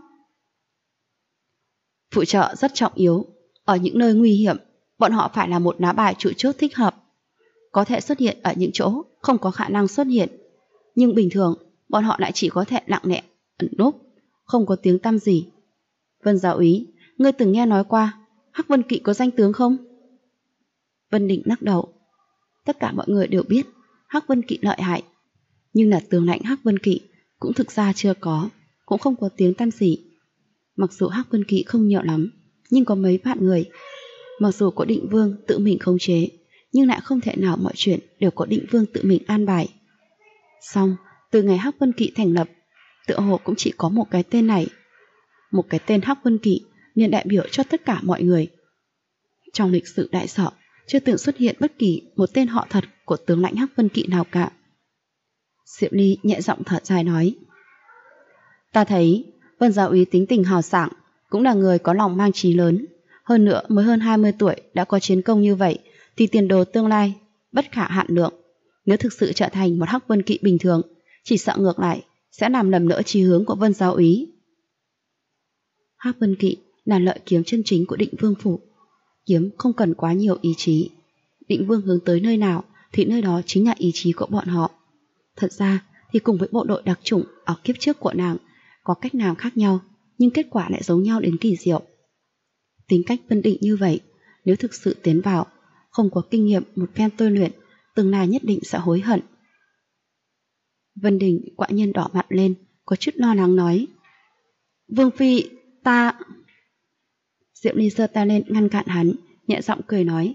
Phụ trợ rất trọng yếu. Ở những nơi nguy hiểm, bọn họ phải là một lá bài trụ chốt thích hợp. Có thể xuất hiện ở những chỗ không có khả năng xuất hiện, nhưng bình thường bọn họ lại chỉ có thể lặng lẽ, ẩn núp, không có tiếng tăm gì. Vân giáo úy, ngươi từng nghe nói qua Hắc Vân Kỵ có danh tướng không? Vân Định lắc đầu. Tất cả mọi người đều biết Hắc Vân Kỵ lợi hại, nhưng là tướng lãnh Hắc Vân Kỵ cũng thực ra chưa có, cũng không có tiếng tăm gì. Mặc dù Hắc Vân Kỵ không nhiều lắm, nhưng có mấy vạn người. Mặc dù có Định Vương tự mình khống chế, nhưng lại không thể nào mọi chuyện đều có Định Vương tự mình an bài. Xong, từ ngày Hắc Vân Kỵ thành lập, tựa hồ cũng chỉ có một cái tên này. Một cái tên Hắc Vân Kỵ liền đại biểu cho tất cả mọi người. Trong lịch sử Đại Sở chưa từng xuất hiện bất kỳ một tên họ thật của tướng lãnh Hắc Vân Kỵ nào cả. Diệp Ly nhẹ giọng thở dài nói. Ta thấy Vân giáo úy tính tình hào sảng, cũng là người có lòng mang chí lớn. Hơn nữa mới hơn 20 tuổi đã có chiến công như vậy, thì tiền đồ tương lai bất khả hạn lượng. Nếu thực sự trở thành một Hắc Vân Kỵ bình thường, chỉ sợ ngược lại sẽ làm lầm lỡ chí hướng của Vân giáo úy. Hắc Vân Kỵ là lợi kiếm chân chính của Định Vương phủ. Kiếm không cần quá nhiều ý chí. Định Vương hướng tới nơi nào thì nơi đó chính là ý chí của bọn họ. Thật ra thì cùng với bộ đội đặc chủng ở kiếp trước của nàng có cách nào khác nhau, nhưng kết quả lại giống nhau đến kỳ diệu. Tính cách Vân Định như vậy, nếu thực sự tiến vào, không có kinh nghiệm một phen tôi luyện, tương lai nhất định sẽ hối hận. Vân Đình quả nhiên đỏ mặt lên, có chút lo lắng nói. Vương Phi, ta... Diệu Ly giơ tay lên ngăn cản hắn, nhẹ giọng cười nói.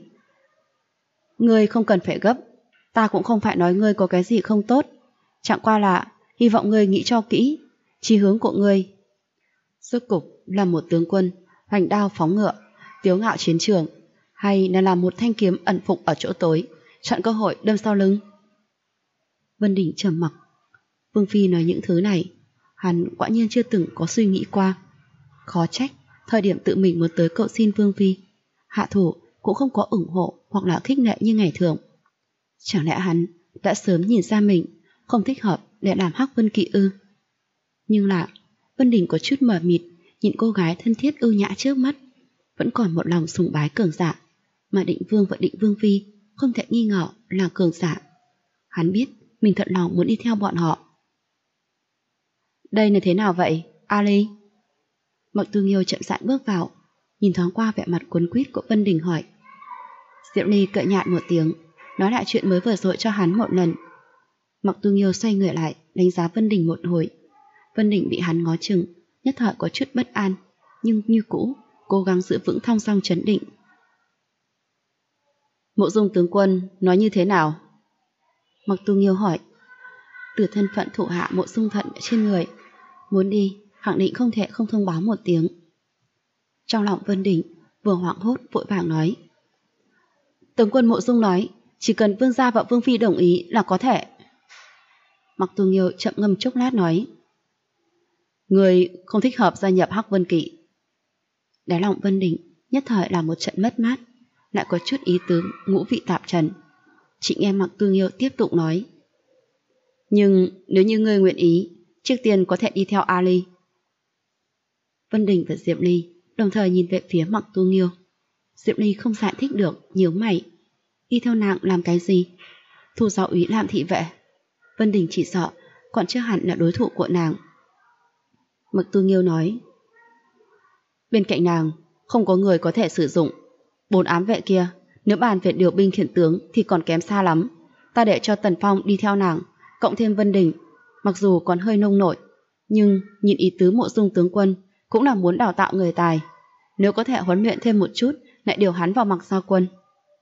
Ngươi không cần phải gấp, ta cũng không phải nói ngươi có cái gì không tốt, chẳng qua là hy vọng ngươi nghĩ cho kỹ, chí hướng của ngươi. Rốt cục là một tướng quân, hoành đao phóng ngựa, tiếu ngạo chiến trường, hay là làm một thanh kiếm ẩn phục ở chỗ tối, chọn cơ hội đâm sau lưng. Vân Đình trầm mặc. Vương Phi nói những thứ này, hắn quả nhiên chưa từng có suy nghĩ qua. Khó trách thời điểm tự mình muốn tới cầu xin Vương Phi, hạ thủ cũng không có ủng hộ hoặc là khích lệ như ngày thường. Chẳng lẽ hắn đã sớm nhìn ra mình không thích hợp để làm Hắc Vân Kỵ ư? Nhưng là Vân Đình có chút mờ mịt nhìn cô gái thân thiết ưu nhã trước mắt, vẫn còn một lòng sùng bái cường giả, mà Định Vương và Định Vương Phi không thể nghi ngờ là cường giả. Hắn biết mình thật lòng muốn đi theo bọn họ. Đây là thế nào vậy, Ali? Mạc Tư Nghiêu chậm rãi bước vào, nhìn thoáng qua vẻ mặt cuốn quýt của Vân Đình hỏi. Diệu Ly cợt nhạt một tiếng, nói lại chuyện mới vừa rồi cho hắn một lần. Mạc Tư Nghiêu xoay người lại, đánh giá Vân Đình một hồi. Vân Đình bị hắn ngó chừng, nhất thời có chút bất an, nhưng như cũ cố gắng giữ vững thong dong trấn định. Mộ Dung tướng quân nói như thế nào? Mạc Tu Nghiêu hỏi. Từ thân phận thủ hạ Mộ Dung Thận trên người, muốn đi khẳng định không thể không thông báo một tiếng. Trong lòng Vân Đình vừa hoảng hốt vội vàng nói: Tướng quân Mộ Dung nói chỉ cần vương gia và vương phi đồng ý là có thể. Mặc Tu Nghiêu chậm ngâm chốc lát nói: Người không thích hợp gia nhập Hắc Vân Kỵ. Đáy lòng Vân Đình nhất thời là một trận mất mát, lại có chút ý tứ ngũ vị tạp trần. Chị nghe Mặc Tu Nghiêu tiếp tục nói: Nhưng nếu như ngươi nguyện ý, trước tiên có thể đi theo Ali. Vân Đình và Diệp Ly đồng thời nhìn về phía Mặc Tu Nghiêu. Diệp Ly không giải thích được, nhíu mày. Đi theo nàng làm cái gì? Thu giáo úy làm thị vệ. Vân Đình chỉ sợ còn chưa hẳn là đối thủ của nàng. Mặc Tu Nghiêu nói: Bên cạnh nàng không có người có thể sử dụng 4 ám vệ kia, nếu bàn về điều binh khiển tướng thì còn kém xa lắm. Ta để cho Tần Phong đi theo nàng, cộng thêm Vân Đình, mặc dù còn hơi nông nổi, nhưng nhìn ý tứ Mộ Dung tướng quân cũng là muốn đào tạo người tài. Nếu có thể huấn luyện thêm một chút, lại điều hắn vào Mặc Giao quân.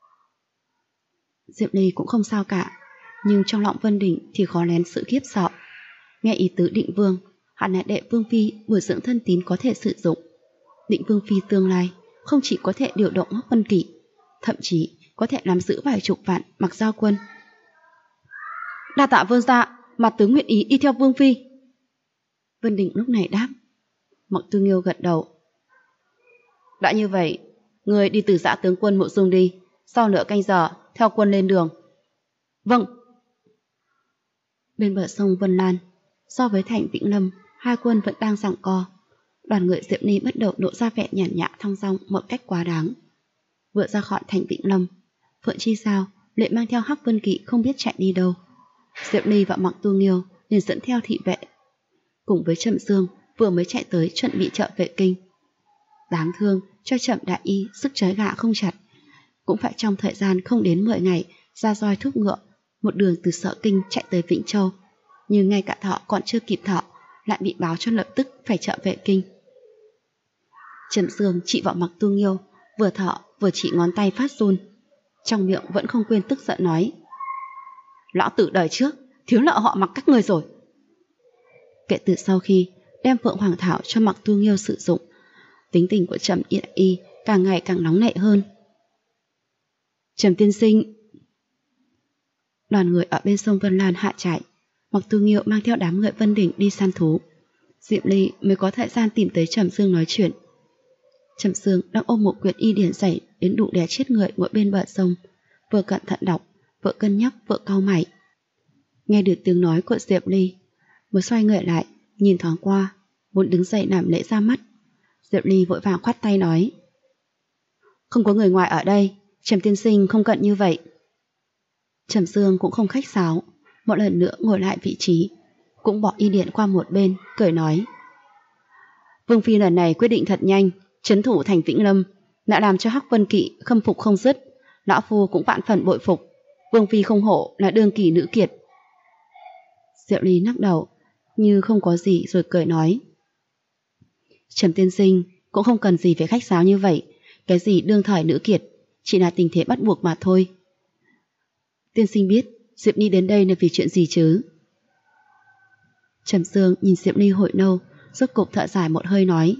Diệp Ly cũng không sao cả, nhưng trong lòng Vân Đình thì khó nén sự khiếp sợ. Nghe ý tứ Định Vương, hắn là đệ vương phi bồi dưỡng thân tín có thể sử dụng. Định Vương phi tương lai không chỉ có thể điều động Hắc Vân Kỵ, thậm chí có thể nắm giữ vài chục vạn Mặc Giao quân. Đa tạ vương gia, mà tướng nguyện ý đi theo vương phi. Vân Đình lúc này đáp. Mặc Tu Nghiêu gật đầu. Đã như vậy, người đi từ Dã tướng quân Mộ Dung đi, sau nửa canh giờ theo quân lên đường. Vâng. Bên bờ sông Vân Lan, so với thành Vĩnh Lâm, hai quân vẫn đang giằng co. Đoàn người Diệp Ly bắt đầu lộ ra vẻ nhàn nhã thong dong một cách quá đáng. Vừa ra khỏi thành Vĩnh Lâm, Phượng Chi Sao lại mang theo Hắc Vân Kỵ không biết chạy đi đâu. Diệp Ly và Mặc Tu Nghiêu liền dẫn theo thị vệ, cùng với Trầm Dương vừa mới chạy tới chuẩn bị trợ vệ kinh. Đáng thương cho Trầm Đại Y sức trói gà không chặt, cũng phải trong thời gian không đến 10 ngày ra roi thúc ngựa, một đường từ Sở Kinh chạy tới Vĩnh Châu. Nhưng ngay cả thọ còn chưa kịp thọ, lại bị báo cho lập tức phải trợ vệ kinh. Trầm Dương chỉ vào Mặc Tu Nghiêu, vừa thọ vừa chỉ ngón tay phát run, trong miệng vẫn không quên tức giận nói: Lão tử đời trước thiếu nợ họ Mặc các người rồi. Kể từ sau khi đem Phượng Hoàng Thảo cho Mặc Tu Nghiêu sử dụng, tính tình của Trầm Y càng ngày càng nóng nảy hơn. Trầm tiên sinh. Đoàn người ở bên sông Vân Lan hạ trại, Mặc Tu Nghiêu mang theo đám người Vân Đình đi săn thú. Diệp Ly mới có thời gian tìm tới Trầm Dương nói chuyện. Trầm Dương đang ôm một quyển y điển dày đến đủ đè chết người ngồi bên bờ sông, vừa cẩn thận đọc, vừa cân nhắc, vừa cau mày. Nghe được tiếng nói của Diệp Ly, mới xoay người lại, nhìn thoáng qua, muốn đứng dậy làm lễ ra mắt. Diệp Ly vội vàng khoát tay nói: Không có người ngoài ở đây, Trầm tiên sinh không cần như vậy. Trầm Dương cũng không khách sáo, một lần nữa ngồi lại vị trí, cũng bỏ y điển qua một bên, cười nói: Vương phi lần này quyết định thật nhanh, trấn thủ thành Vĩnh Lâm, đã làm cho Hắc Vân Kỵ khâm phục không dứt. Lão phu cũng vạn phần bội phục, Vương phi không hổ là đương kỳ nữ kiệt. Diệu Ly lắc đầu như không có gì rồi cười nói: Trầm tiên sinh cũng không cần gì phải khách sáo như vậy, cái gì đương thời nữ kiệt, chỉ là tình thế bắt buộc mà thôi. Tiên sinh biết Diệp Ly đến đây là vì chuyện gì chứ? Trầm Dương nhìn Diệp Ly hồi lâu, rốt cục thở dài một hơi nói: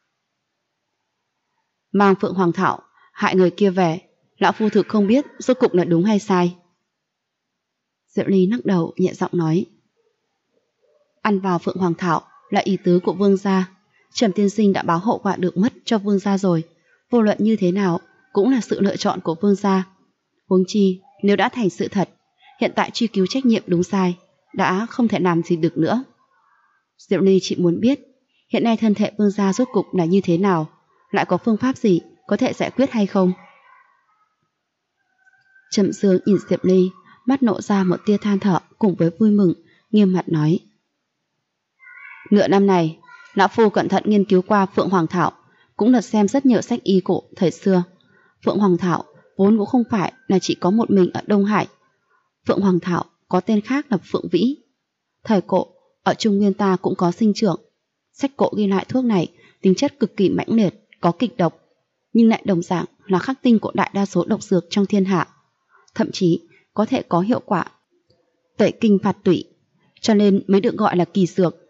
Mang Phượng Hoàng Thảo hại người kia về, lão phu thực không biết rốt cục là đúng hay sai. Diệp Ly lắc đầu nhẹ giọng nói: Ăn vào Phượng Hoàng Thảo là ý tứ của vương gia, Trầm tiên sinh đã báo hậu quả được mất cho vương gia rồi, vô luận như thế nào cũng là sự lựa chọn của vương gia. Huống chi nếu đã thành sự thật, hiện tại truy cứu trách nhiệm đúng sai đã không thể làm gì được nữa. Diệu Ly chỉ muốn biết hiện nay thân thể vương gia rốt cục là như thế nào, lại có phương pháp gì có thể giải quyết hay không. Trầm Dương nhìn Diệp Ly, mắt nộ ra một tia than thở cùng với vui mừng, nghiêm mặt nói: Nửa năm này, lão phu cẩn thận nghiên cứu qua Phượng Hoàng Thảo, cũng lật xem rất nhiều sách y cổ thời xưa. Phượng Hoàng Thảo vốn cũng không phải là chỉ có một mình ở Đông Hải. Phượng Hoàng Thảo có tên khác là Phượng Vĩ. Thời cổ ở Trung Nguyên ta cũng có sinh trưởng. Sách cổ ghi lại thuốc này tính chất cực kỳ mãnh liệt, có kịch độc, nhưng lại đồng dạng là khắc tinh của đại đa số độc dược trong thiên hạ, thậm chí có thể có hiệu quả tẩy kinh phạt tủy, cho nên mới được gọi là kỳ dược.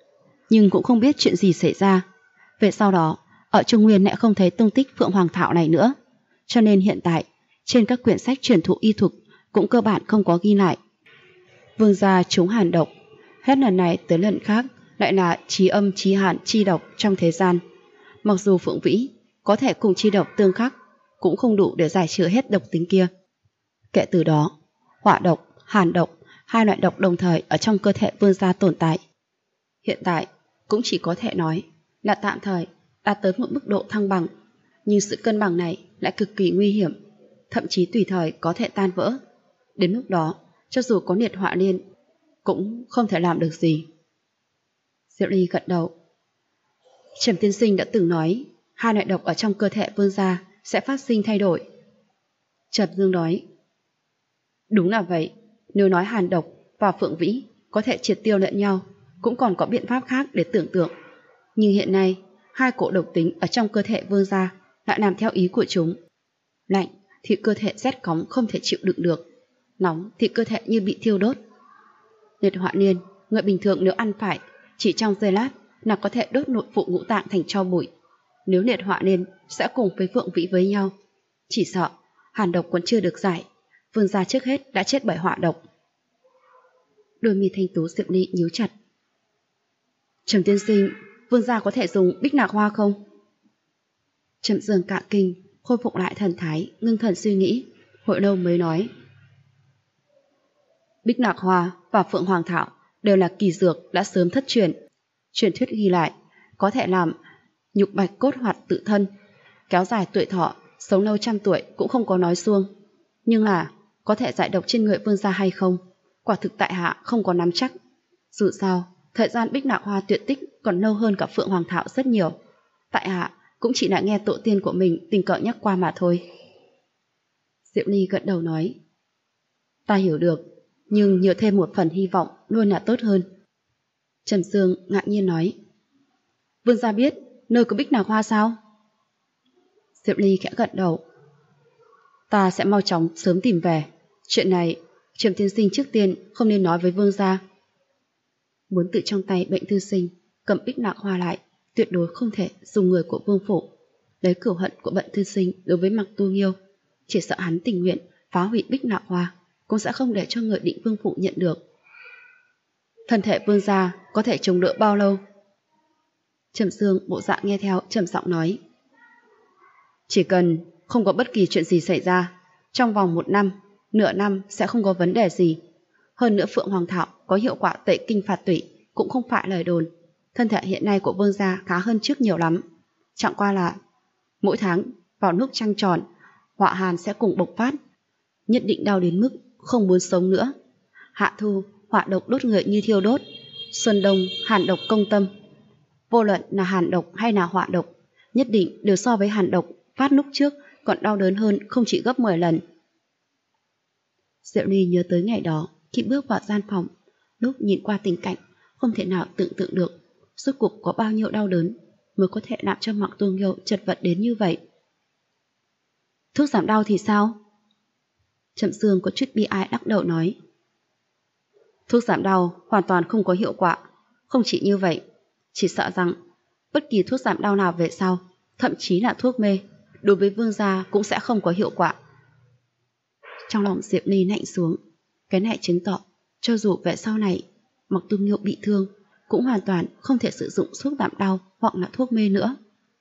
nhưng cũng không biết chuyện gì xảy ra. Về sau đó, ở Trung Nguyên lại không thấy tung tích Phượng Hoàng Thảo này nữa, cho nên hiện tại trên các quyển sách truyền thụ y thuật cũng cơ bản không có ghi lại. Vương gia trúng hàn độc, hết lần này tới lần khác lại là chí âm chí hàn chi độc trong thế gian. Mặc dù Phượng Vĩ có thể cùng chi độc tương khắc, cũng không đủ để giải trừ hết độc tính kia. Kể từ đó, hỏa độc, hàn độc, hai loại độc đồng thời ở trong cơ thể vương gia tồn tại. Hiện tại cũng chỉ có thể nói là tạm thời đạt tới một mức độ thăng bằng, nhưng sự cân bằng này lại cực kỳ nguy hiểm, thậm chí tùy thời có thể tan vỡ. Đến lúc đó, cho dù có liệt hỏa liên cũng không thể làm được gì. Diệu Ly gật đầu. Trầm tiên sinh đã từng nói hai loại độc ở trong cơ thể vương gia sẽ phát sinh thay đổi. Trầm Dương nói, đúng là vậy. Nếu nói hàn độc và Phượng Vĩ có thể triệt tiêu lẫn nhau, cũng còn có biện pháp khác để tưởng tượng. Nhưng hiện nay, hai cổ độc tính ở trong cơ thể vương gia lại làm theo ý của chúng. Lạnh thì cơ thể rét cóng không thể chịu đựng được, nóng thì cơ thể như bị thiêu đốt. Liệt hỏa liên, người bình thường nếu ăn phải, chỉ trong giây lát là có thể đốt nội phụ ngũ tạng thành tro bụi. Nếu liệt hỏa liên sẽ cùng với Phượng Vĩ với nhau, chỉ sợ hàn độc còn chưa được giải, vương gia trước hết đã chết bởi hỏa độc. Đôi mi thanh tú Diệp Ly nhíu chặt. Trầm tiên sinh, vương gia có thể dùng bích nạc hoa không? Trầm Dương cạn kinh, khôi phục lại thần thái, ngưng thần suy nghĩ, hồi lâu mới nói. Bích nạc hoa và Phượng Hoàng Thảo đều là kỳ dược đã sớm thất truyền. Truyền thuyết ghi lại, có thể làm nhục bạch cốt hoạt tự thân, kéo dài tuổi thọ, sống lâu 100 tuổi cũng không có nói xuông. Nhưng là, có thể giải độc trên người vương gia hay không, quả thực tại hạ không có nắm chắc. Dù sao, thời gian bích nạc hoa tuyệt tích còn lâu hơn cả Phượng Hoàng Thảo rất nhiều. Tại hạ cũng chỉ đã nghe tổ tiên của mình tình cờ nhắc qua mà thôi. Diệu Ly gật đầu nói, ta hiểu được, nhưng nhiều thêm một phần hy vọng luôn là tốt hơn. Trầm Dương ngạc nhiên nói, vương gia biết nơi có bích nạc hoa sao? Diệu Ly khẽ gật đầu, ta sẽ mau chóng sớm tìm về. Chuyện này Trầm tiên sinh trước tiên không nên nói với vương gia. Muốn tự trong tay bệnh thư sinh cầm bích nạc hoa lại, tuyệt đối không thể dùng người của vương phủ. Lấy cửu hận của bệnh thư sinh đối với Mạc Tu Nghiêu, chỉ sợ hắn tình nguyện phá hủy bích nạc hoa cũng sẽ không để cho người Định Vương phủ nhận được. Thân thể vương gia có thể chống đỡ bao lâu? Trầm Dương bộ dạng nghe theo trầm giọng nói, chỉ cần không có bất kỳ chuyện gì xảy ra, trong vòng 1 năm, nửa năm sẽ không có vấn đề gì. Hơn nữa Phượng Hoàng Thảo có hiệu quả tẩy kinh phạt tủy cũng không phải lời đồn. Thân thể hiện nay của vương gia khá hơn trước nhiều lắm. Chẳng qua là mỗi tháng vào lúc trăng tròn, họa hàn sẽ cùng bộc phát, nhất định đau đến mức không muốn sống nữa. Hạ thu, họa độc đốt người như thiêu đốt, xuân đông, hàn độc công tâm. Vô luận là hàn độc hay là họa độc, nhất định đều so với hàn độc phát lúc trước còn đau đớn hơn không chỉ gấp 10 lần. Diệu Ly nhớ tới ngày đó khi bước vào gian phòng, lúc nhìn qua tình cảnh không thể nào tưởng tượng được rốt cuộc có bao nhiêu đau đớn mới có thể làm cho Mạc Tu Nghiêu chật vật đến như vậy. Thuốc giảm đau thì sao? Trầm Dương có chút bi ai đắc đầu nói, thuốc giảm đau hoàn toàn không có hiệu quả. Không chỉ như vậy, chỉ sợ rằng bất kỳ thuốc giảm đau nào về sau, thậm chí là thuốc mê, đối với vương gia cũng sẽ không có hiệu quả. Trong lòng Diệp Ly lạnh xuống, cái này chứng tỏ cho dù về sau này Mạc Tu Nghiêu bị thương cũng hoàn toàn không thể sử dụng thuốc giảm đau hoặc là thuốc mê nữa.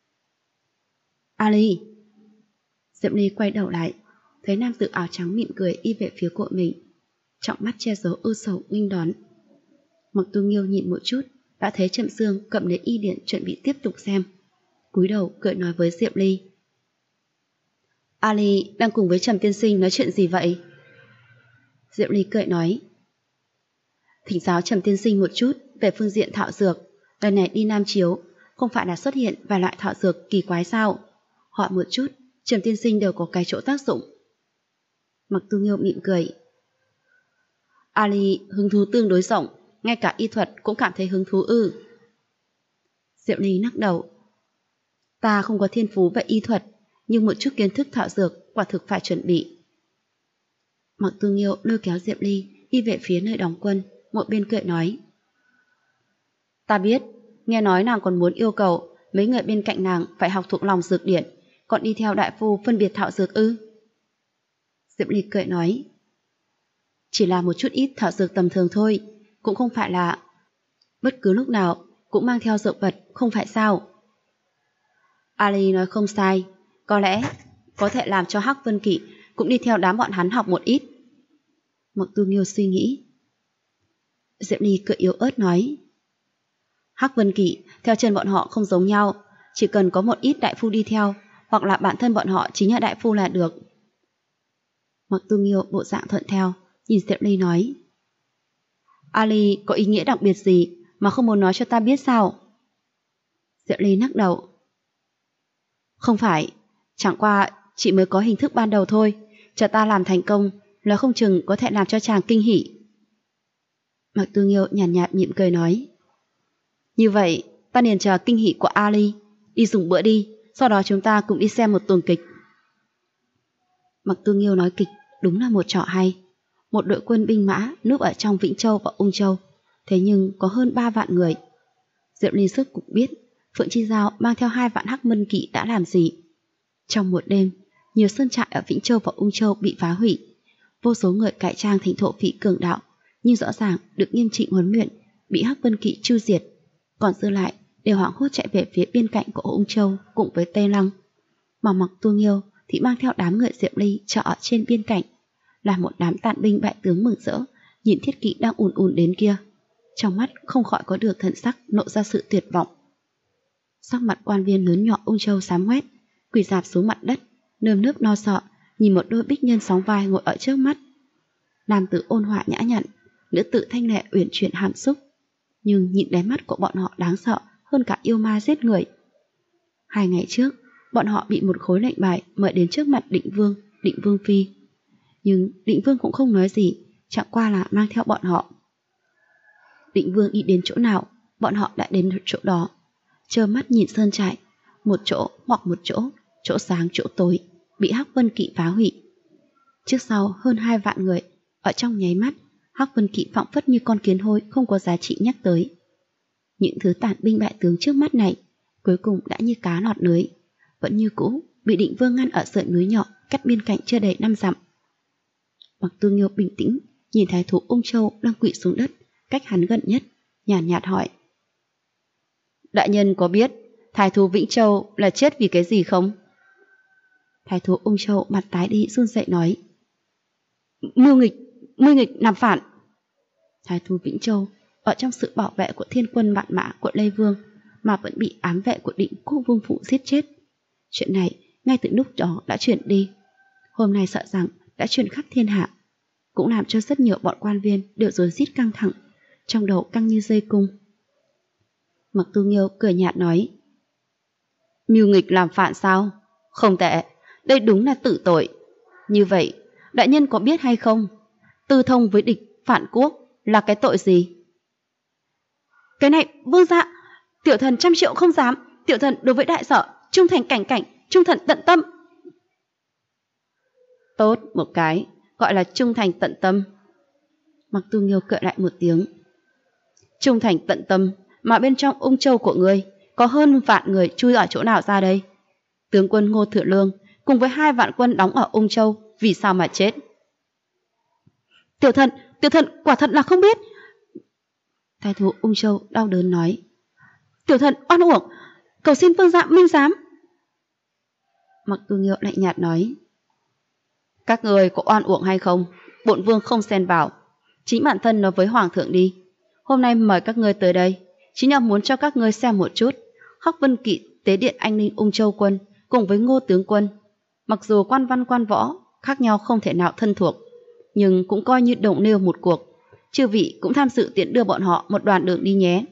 Ali! Diệp Ly quay đầu lại, thấy nam tử áo trắng mỉm cười đi về phía của mình, trọng mắt che giấu ưu sầu nghênh đón. Mạc Tu Nghiêu nhìn một chút, đã thấy Trầm Dương cầm lấy y điển chuẩn bị tiếp tục xem, cúi đầu cười nói với Diệp Ly, Ali đang cùng với Trầm tiên sinh nói chuyện gì vậy? Diệp Ly cười nói, thỉnh giáo Trầm tiên sinh một chút về phương diện thảo dược. Lần này đi Nam Chiếu không phải là xuất hiện vài loại thảo dược kỳ quái sao? Hỏi một chút, Trầm tiên sinh đều có cái chỗ tác dụng. Mạc Tu Nghiêu mỉm cười, Ali hứng thú tương đối rộng, ngay cả y thuật cũng cảm thấy hứng thú ư? Diệu Ly lắc đầu, ta không có thiên phú về y thuật, nhưng một chút kiến thức thảo dược quả thực phải chuẩn bị. Mạc Tu Nghiêu lôi kéo Diệp Ly đi về phía nơi đóng quân, một bên cười nói, ta biết, nghe nói nàng còn muốn yêu cầu mấy người bên cạnh nàng phải học thuộc lòng dược điển, còn đi theo đại phu phân biệt thảo dược ư? Diệp Ly cười nói, chỉ là một chút ít thảo dược tầm thường thôi, cũng không phải là bất cứ lúc nào cũng mang theo dược vật, không phải sao? Ali nói không sai, có lẽ có thể làm cho Hắc Vân Kỵ cũng đi theo đám bọn hắn học một ít. Mặc Tu Nghiêu suy nghĩ. Diệp Ly cười yếu ớt nói, Hắc Vân Kỵ theo chân bọn họ không giống nhau, chỉ cần có một ít đại phu đi theo, hoặc là bản thân bọn họ chính là đại phu là được. Mặc Tu Nghiêu bộ dạng thuận theo, nhìn Diệp Ly nói, Ali có ý nghĩa đặc biệt gì mà không muốn nói cho ta biết sao? Diệp Ly lắc đầu. Không phải, chẳng qua chỉ mới có hình thức ban đầu thôi, chờ ta làm thành công là không chừng có thể làm cho chàng kinh hỉ. Mặc Tu Nghiêu nhàn nhạt mỉm cười nói, như vậy ta liền chờ kinh hỉ của Ali, đi dùng bữa đi, sau đó chúng ta cùng đi xem một tuồng kịch. Mặc Tu Nghiêu nói kịch đúng là một trò hay. Một đội quân binh mã núp ở trong Vĩnh Châu và Ung Châu, thế nhưng có hơn 3 vạn người. Diệp Ly sức cũng biết Phượng Chi Giao mang theo 2 vạn Hắc Vân Kỵ đã làm gì. Trong một đêm, nhiều sơn trại ở Vĩnh Châu và Ung Châu bị phá hủy, vô số người cải trang thành thổ phỉ cường đạo, nhưng rõ ràng được nghiêm trị huấn luyện, bị Hắc Vân Kỵ tru diệt, còn dư lại đều hoảng hốt chạy về phía biên cạnh của Ung Châu cùng với Tây Lăng. Mà Mặc Tu Nghiêu thì mang theo đám người Diệp Ly chờ ở trên biên cảnh, là một đám tàn binh bại tướng mừng rỡ nhìn thiết kỵ đang ùn ùn đến kia, trong mắt không khỏi có được thần sắc lộ ra sự tuyệt vọng. Sắc mặt quan viên lớn nhỏ Ung Châu xám ngoét, quỳ rạp xuống mặt đất, nơm nớp lo sợ nhìn một đôi bích nhân sóng vai ngồi ở trước mắt. Nam tử ôn hòa nhã nhặn, nữ tử thanh lệ uyển chuyển hàm xúc, nhưng nhìn đáy mắt của bọn họ đáng sợ hơn cả yêu ma giết người. 2 ngày trước, bọn họ bị một khối lệnh bài mời đến trước mặt Định Vương phi, nhưng Định Vương cũng không nói gì, chẳng qua là mang theo bọn họ. Định Vương đi đến chỗ nào, bọn họ đã đến chỗ đó, trơ mắt nhìn sơn trại, một chỗ hoặc một chỗ, chỗ sáng chỗ tối, bị Hắc Vân Kỵ phá hủy. Trước sau hơn 2 vạn người, ở trong nháy mắt, Hắc Vân Kỵ phảng phất như con kiến hôi không có giá trị nhắc tới. Những thứ tàn binh bại tướng trước mắt này, cuối cùng đã như cá lọt lưới, vẫn như cũ bị Định Vương ngăn ở sườn núi nhỏ cách biên cảnh chưa đầy 5 dặm. Mặc Tu Nghiêu bình tĩnh nhìn thái thú Ung Châu đang quỵ xuống đất cách hắn gần nhất, nhàn nhạt hỏi, đại nhân có biết thái thú Vĩnh Châu là chết vì cái gì không? Thái thú Ung Châu mặt tái đi run rẩy nói, mưu nghịch làm phản. Thái thú Vĩnh Châu ở trong sự bảo vệ của thiên quân vạn mã của Lê Vương mà vẫn bị ám vệ của Định Quốc Vương Phủ giết chết. Chuyện này ngay từ lúc đó đã chuyển đi, hôm nay sợ rằng đã truyền khắp thiên hạ, cũng làm cho rất nhiều bọn quan viên đều rối rít căng thẳng, trong đầu căng như dây cung. Mặc Tu Nghiêu cười nhạt nói, mưu nghịch làm phản sao? Không tệ, đây đúng là tử tội. Như vậy, đại nhân có biết hay không, tư thông với địch phản quốc là cái tội gì? Cái này vương gia, tiểu thần 100 triệu không dám, tiểu thần đối với đại sở trung thành cảnh, trung thần tận tâm. Tốt một cái, gọi là trung thành tận tâm. Mặc Tu Nghiêu cười lại một tiếng. Trung thành tận tâm mà bên trong Ung Châu của ngươi có hơn vạn người chui ở chỗ nào ra đây? Tướng quân Ngô Thừa Lương cùng với 2 vạn quân đóng ở Ung Châu vì sao mà chết? Tiểu thần quả thật là không biết. Thái thú Ung Châu đau đớn nói, tiểu thần oan uổng, cầu xin vương gia minh giám. Mặc Tu Nghiêu lạnh nhạt nói, các người có oan uổng hay không, bổn vương không xen vào, chính bản thân nói với hoàng thượng đi. Hôm nay mời các ngươi tới đây chính là muốn cho các ngươi xem một chút Hắc Vân Kỵ tế điện anh linh Ung Châu quân cùng với Ngô tướng quân. Mặc dù quan văn quan võ khác nhau không thể nào thân thuộc, nhưng cũng coi như đồng nêu một cuộc. Chư vị cũng tham dự tiện đưa bọn họ một đoạn đường đi nhé.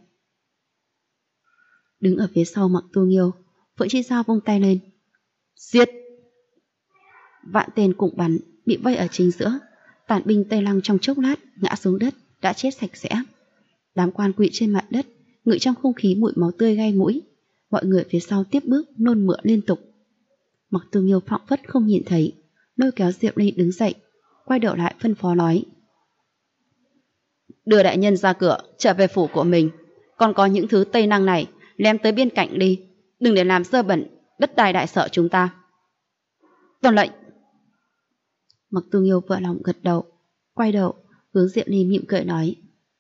Đứng ở phía sau Mặc Tu Nghiêu, Phượng Chi Giao vung tay lên, giết! Vạn tên cùng bắn bị vây ở chính giữa, tàn binh Tây Lăng trong chốc lát ngã xuống đất đã chết sạch sẽ. Đám quan quỵ trên mặt đất, ngửi trong không khí mùi máu tươi gai mũi. Mọi người phía sau tiếp bước nôn mửa liên tục. Mặc Tu Nghiêu phảng phất không nhìn thấy, lôi kéo Diệp Ly đứng dậy, quay đầu lại phân phó nói, đưa đại nhân ra cửa trở về phủ của mình, Còn có những thứ tây năng này, ném tới bên cạnh đi, đừng để làm dơ bẩn đất đai đại sở chúng ta. Tuân lệnh. Mặc Tu Nghiêu vừa lòng gật đầu, quay đầu hướng Diệu Ly mỉm cười nói: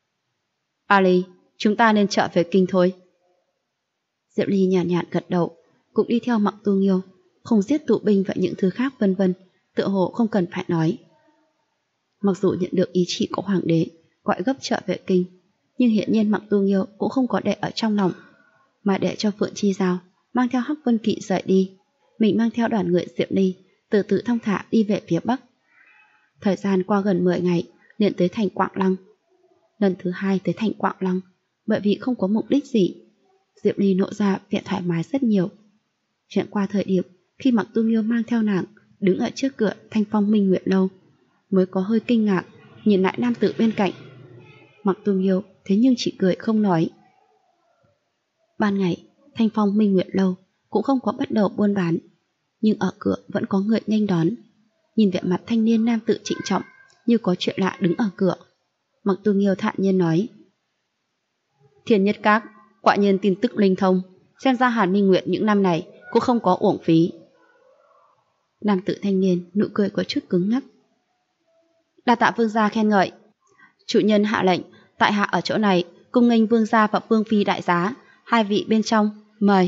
Ali, chúng ta nên trở về kinh thôi. Diệu Ly nhàn nhạt gật đầu, cũng đi theo Mặc Tu Nghiêu, không giết tụ binh và những thứ khác vân vân, tựa hồ không cần phải nói. Mặc dù nhận được ý chỉ của hoàng đế gọi gấp trở về kinh, nhưng hiện nhiên Mặc Tu Nghiêu cũng không có để ở trong lòng, mà để cho Phượng Chi Giao mang theo Hắc Vân Kỵ rời đi, mình mang theo đoàn người Diệu Ly từ từ thong thả đi về phía bắc. Thời gian qua gần 10 ngày liền tới thành Quạng Lăng. Lần thứ hai tới thành Quạng Lăng, bởi vì không có mục đích gì, Diệu Ly nộ ra vẻ thoải mái rất nhiều. Chuyện qua thời điểm khi Mặc Tu Nghiêu mang theo nàng đứng ở trước cửa Thanh Phong Minh Nguyệt lâu, mới có hơi kinh ngạc nhìn lại nam tử bên cạnh. Mặc Tu Nghiêu thế nhưng chỉ cười không nói. Ban ngày Thanh Phong Minh Nguyệt lâu cũng không có bắt đầu buôn bán, nhưng ở cửa vẫn có người nghênh đón. Nhìn vẻ mặt thanh niên nam tử trịnh trọng như có chuyện lạ đứng ở cửa, Mặc Tu Nghiêu thản nhiên nói: Thiên Nhất Các quả nhiên tin tức linh thông, xem ra Hàn Minh Nguyệt những năm này cũng không có uổng phí. Nam tử thanh niên nụ cười có chút cứng ngắc. Đa tạ vương gia khen ngợi. Chủ nhân hạ lệnh, tại hạ ở chỗ này cung nghênh vương gia và vương phi đại giá, hai vị bên trong, mời.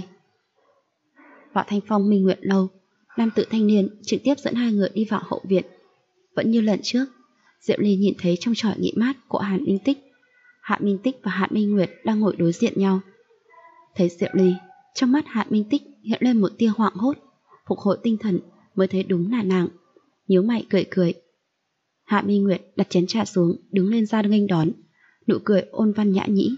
Vào Thanh Phong Minh Nguyệt lâu, nam tử thanh niên trực tiếp dẫn hai người đi vào hậu viện. Vẫn như lần trước, Diệu Ly nhìn thấy trong tròi nghỉ mát của Hàn Minh Tích, Hạ Minh Tích và Hạ Minh Nguyệt đang ngồi đối diện nhau. Thấy Diệu Ly, trong mắt Hạ Minh Tích hiện lên một tia hoảng hốt, phục hồi tinh thần mới thấy đúng là nàng, nhíu mày cười cười. Hạ Minh Nguyệt đặt chén trà xuống, đứng lên ra nghênh đón, nụ cười ôn văn nhã nhĩ.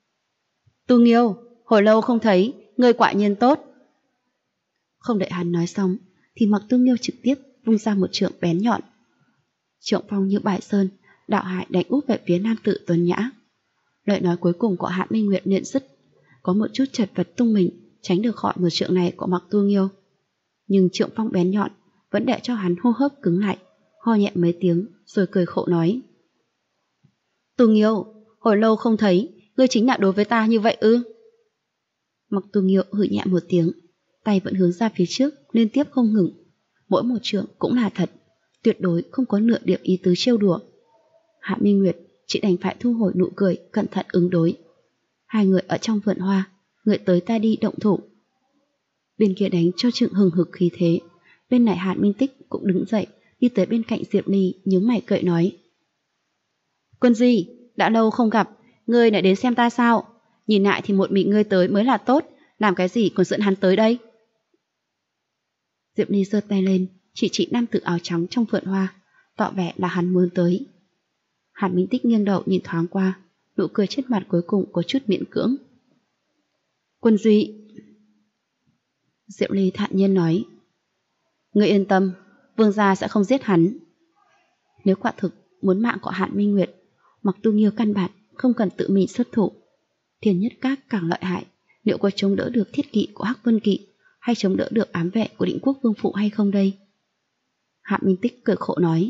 Tu Nghiêu, hồi lâu không thấy, ngươi quả nhiên tốt. Không đợi hắn nói xong, thì Mặc Tu Nghiêu trực tiếp vung ra một trượng bén nhọn. Trượng phong như bài sơn, đạo hải đánh úp về phía nam tử tuấn nhã. Lời nói cuối cùng của Hạ Minh Nguyệt liền dứt, có một chút chật vật tung mình tránh được khỏi một trượng này của Mặc Tu Nghiêu. Nhưng trượng phong bén nhọn vẫn để cho hắn hô hấp cứng lại, ho nhẹ mấy tiếng rồi cười khổ nói: Tu Nghiêu, hồi lâu không thấy, ngươi chính là đối với ta như vậy ư? Mặc Tu Nghiêu hừ nhẹ một tiếng, tay vẫn hướng ra phía trước liên tiếp không ngừng, mỗi một trượng cũng là thật, tuyệt đối không có nửa điểm ý tứ trêu đùa. Hạ Minh Nguyệt chỉ đành phải thu hồi nụ cười, cẩn thận ứng đối. Hai người ở trong vườn hoa, người tới ta đi động thủ. Bên kia đánh cho trượng hừng hực khí thế, bên này Hàn Minh Tích cũng đứng dậy đi tới bên cạnh Diệp Ly, nhướng mày cười nói: Quân Di, đã lâu không gặp, ngươi lại đến xem ta sao? Nhìn lại thì một mình ngươi tới mới là tốt, làm cái gì còn dẫn hắn tới đây? Diệp Ly giơ tay lên, chỉ nam tử áo trắng trong vườn hoa, tỏ vẻ là hắn muốn tới. Hàn Minh Tích nghiêng đầu nhìn thoáng qua, nụ cười trên mặt cuối cùng có chút miễn cưỡng. Quân Duy. Diệu Ly thản nhiên nói: Ngươi yên tâm, vương gia sẽ không giết hắn. Nếu quả thực muốn mạng của Hàn Minh Nguyệt, Mặc Tu Nghiêu căn bản không cần tự mình xuất thủ. Thiên Nhất Các càng lợi hại, liệu có chống đỡ được thiết kỵ của Hắc Vân Kỵ hay chống đỡ được ám vệ của Định Quốc Vương Phụ hay không đây? Hạ Minh Tích cười khổ nói: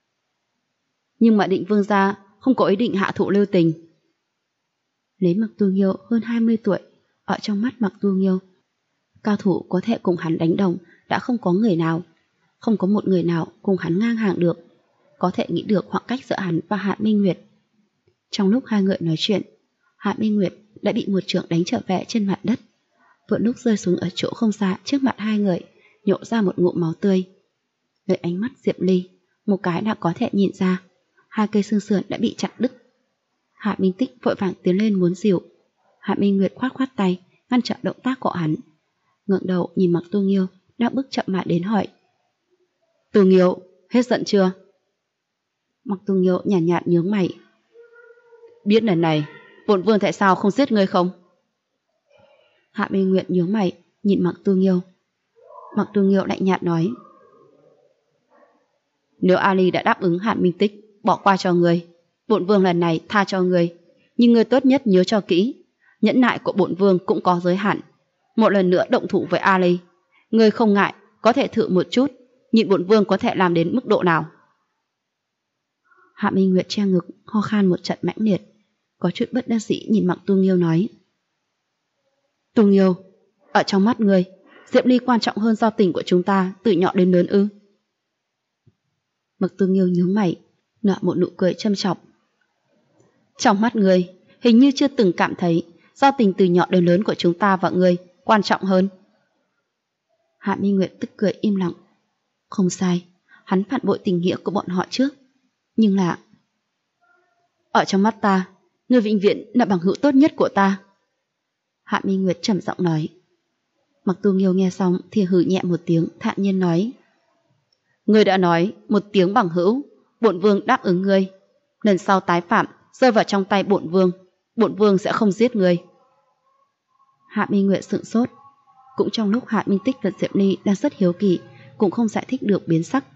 Nhưng mà Định vương gia không có ý định hạ thủ lưu tình. Lấy Mặc Tu Nghiêu hơn 20 tuổi, ở trong mắt Mặc Tu Nghiêu, cao thủ có thể cùng hắn đánh đồng đã không có người nào, không có một người nào cùng hắn ngang hàng được, có thể nghĩ được khoảng cách giữa hắn và Hạ Minh Nguyệt. Trong lúc hai người nói chuyện, Hạ Minh Nguyệt đã bị một trượng đánh trở về trên mặt đất, vừa lúc rơi xuống ở chỗ không xa trước mặt hai người, nhổ ra một ngụm máu tươi. Với ánh mắt Diệp Ly, một cái đã có thể nhìn ra, hai cây xương sườn đã bị chặt đứt. Hạ Minh Tích vội vàng tiến lên muốn dìu. Hạ Minh Nguyệt khoát khoát tay ngăn chặn động tác của hắn, ngẩng đầu nhìn Mặc Tu Nghiêu đang bước chậm mà đến hỏi: Tu Nghiêu, hết giận chưa? Mặc Tu Nghiêu nhàn nhạt nhướng mày: Biết lần này bổn vương tại sao không giết ngươi không? Hạ Minh Nguyệt nhướng mày nhìn Mặc Tu Nghiêu. Mặc Tu Nghiêu lạnh nhạt nói: Nếu Ali đã đáp ứng Hàn Minh Tích bỏ qua cho ngươi, bổn vương lần này tha cho ngươi, nhưng ngươi tốt nhất nhớ cho kỹ, nhẫn nại của bổn vương cũng có giới hạn. Một lần nữa động thủ với Ali, ngươi không ngại có thể thử một chút, nhìn bổn vương có thể làm đến mức độ nào. Hạ Minh Nguyệt che ngực ho khan một trận mãnh liệt, có chút bất đắc dĩ nhìn Mạc Tu Nghiêu nói. Tu Nghiêu, ở trong mắt ngươi, Diệp Ly quan trọng hơn giao tình của chúng ta từ nhỏ đến lớn ư? Mạc Tu Nghiêu nhướng mày, nở một nụ cười châm chọc. Trong mắt ngươi, hình như chưa từng cảm thấy giao tình từ nhỏ đến lớn của chúng ta và ngươi quan trọng hơn. Hạ Minh Nguyệt tức cười im lặng. Không sai, hắn phản bội tình nghĩa của bọn họ trước. Nhưng là... Ở trong mắt ta, ngươi vĩnh viễn là bằng hữu tốt nhất của ta. Hạ Minh Nguyệt trầm giọng nói. Mạc Tu Nghiêu nghe xong thì hừ nhẹ một tiếng, thản nhiên nói. Ngươi đã nói một tiếng bằng hữu, bổn vương đáp ứng ngươi. Lần sau tái phạm, rơi vào trong tay bổn vương sẽ không giết ngươi. Hạ Minh Nguyệt sững sốt. Cũng trong lúc Hạ Minh Tích và Diệp Ly đang rất hiếu kỳ, cũng không giải thích được biến sắc.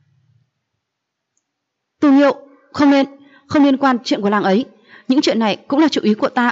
Tu Nghiêu, không liên quan chuyện của làng ấy. Những chuyện này cũng là chủ ý của ta.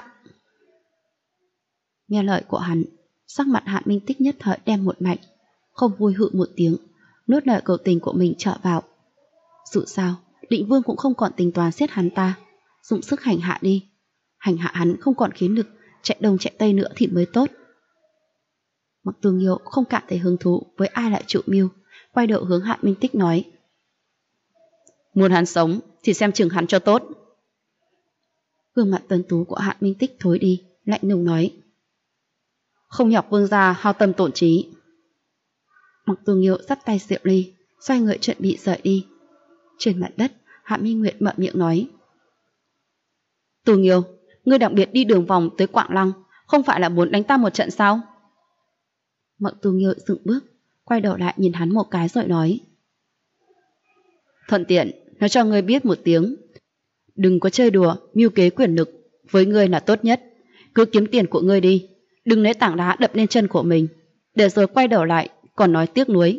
Nghe lời của hắn, sắc mặt Hạ Minh Tích nhất thời đem một mạnh, không vui hự một tiếng, nuốt lời cầu tình của mình trở vào. Dù sao, Định Vương cũng không còn tính toán giết hắn ta, dụng sức hành hạ đi. Hành hạ hắn không còn khí lực chạy đông chạy tây nữa thì mới tốt. Mạc Tu Nghiêu không cảm thấy hứng thú với ai lại chủ mưu, quay đầu hướng Hạ Minh Tích nói. Muốn hắn sống thì xem chừng hắn cho tốt. Gương mặt tuấn tú của Hạ Minh Tích thối đi, lạnh lùng nói. Không nhọc vương gia hao tâm tổn trí. Mạc Tu Nghiêu dắt tay Diệp Ly, xoay người chuẩn bị rời đi. Trên mặt đất, Hạ Minh Nguyệt mở miệng nói. Tu Nghiêu, ngươi đặc biệt đi đường vòng tới Quảng Lăng, không phải là muốn đánh ta một trận sao? Mạc Tu Nghiêu dừng bước, quay đầu lại nhìn hắn một cái rồi nói. Thuận tiện, nói cho ngươi biết một tiếng. Đừng có chơi đùa, mưu kế quyền lực, với ngươi là tốt nhất. Cứ kiếm tiền của ngươi đi, đừng lấy tảng đá đập lên chân của mình, để rồi quay đầu lại còn nói tiếc nuối.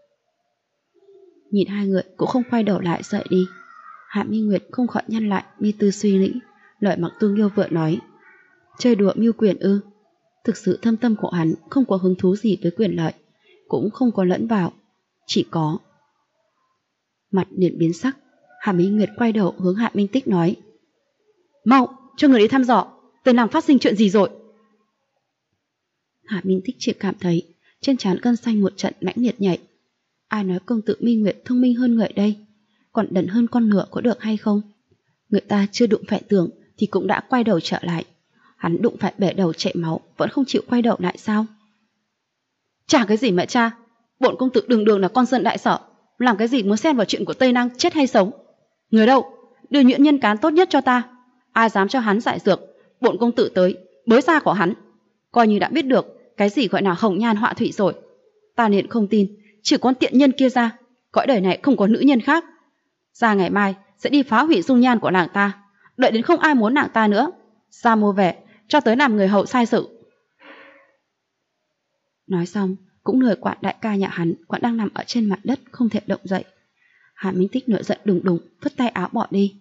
Nhìn hai người cũng không quay đầu lại rời đi, Hạ Minh Nguyệt không khỏi nhăn lại mi tư suy nghĩ lời Mạc Tu Nghiêu vừa nói. Chơi đùa mưu quyền ư? Thực sự thâm tâm của hắn không có hứng thú gì với quyền lợi, cũng không có lẫn vào, chỉ có... Mặt liền biến sắc, Hạ Minh Nguyệt quay đầu hướng Hạ Minh Tích nói. Mau, cho người đi thăm dò, tên làng phát sinh chuyện gì rồi? Hạ Minh Tích chỉ cảm thấy trên trán gân xanh một trận mãnh liệt nhảy. Ai nói công tử Minh Nguyệt thông minh hơn người đây? Còn đần hơn con ngựa có được hay không? Người ta chưa đụng phải tường thì cũng đã quay đầu trở lại. Hắn đụng phải bể đầu chảy máu vẫn không chịu quay đầu lại sao? Chả cái gì mẹ cha, bổn công tử đường đường là con dân đại sở, làm cái gì muốn xen vào chuyện của Tây Năng chết hay sống? Người đâu? Đưa nhuyễn nhân cán tốt nhất cho ta. Ai dám cho hắn giải dược, bổn công tử tới bới da của hắn. Coi như đã biết được cái gì gọi là hồng nhan họa thủy rồi. Ta liền không tin, chỉ con tiện nhân kia ra, cõi đời này không có nữ nhân khác. Ra ngày mai sẽ đi phá hủy dung nhan của nàng ta, đợi đến không ai muốn nàng ta nữa, ra mua vẻ cho tới làm người hậu sai sự. Nói xong cũng lười quạt đại ca nhà hắn còn đang nằm ở trên mặt đất không thể động dậy. Hạ Minh Tích nổi giận đùng đùng phất tay áo bỏ đi.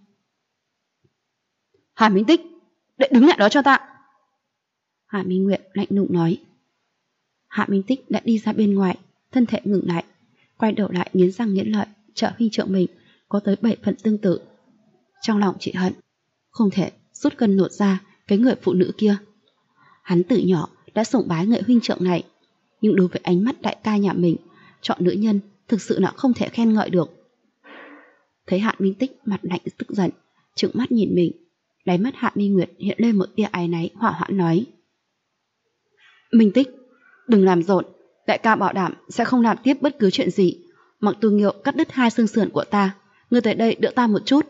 Hạ Minh Tích, đợi đứng lại đó cho ta. Hạ Minh Nguyệt lạnh lùng nói. Hạ Minh Tích đã đi ra bên ngoài, thân thể ngừng lại, quay đầu lại nghiến răng nghiến lợi trợ huynh trưởng mình có tới 7 phần tương tự. Trong lòng chị hận, không thể rút cân nột ra cái người phụ nữ kia. Hắn từ nhỏ đã sủng bái người huynh trưởng này, nhưng đối với ánh mắt đại ca nhà mình, chọn nữ nhân thực sự là không thể khen ngợi được. Thấy Hạ Minh Tích mặt lạnh tức giận, trừng mắt nhìn mình, đáy mắt Hạ Minh Nguyệt hiện lên một tia áy náy hỏa hoãn nói. Minh Tích, đừng làm rộn, đại ca bảo đảm sẽ không làm tiếp bất cứ chuyện gì. Mạc Tu Nghiêu cắt đứt 2 xương sườn của ta, ngươi tới đây đỡ ta một chút.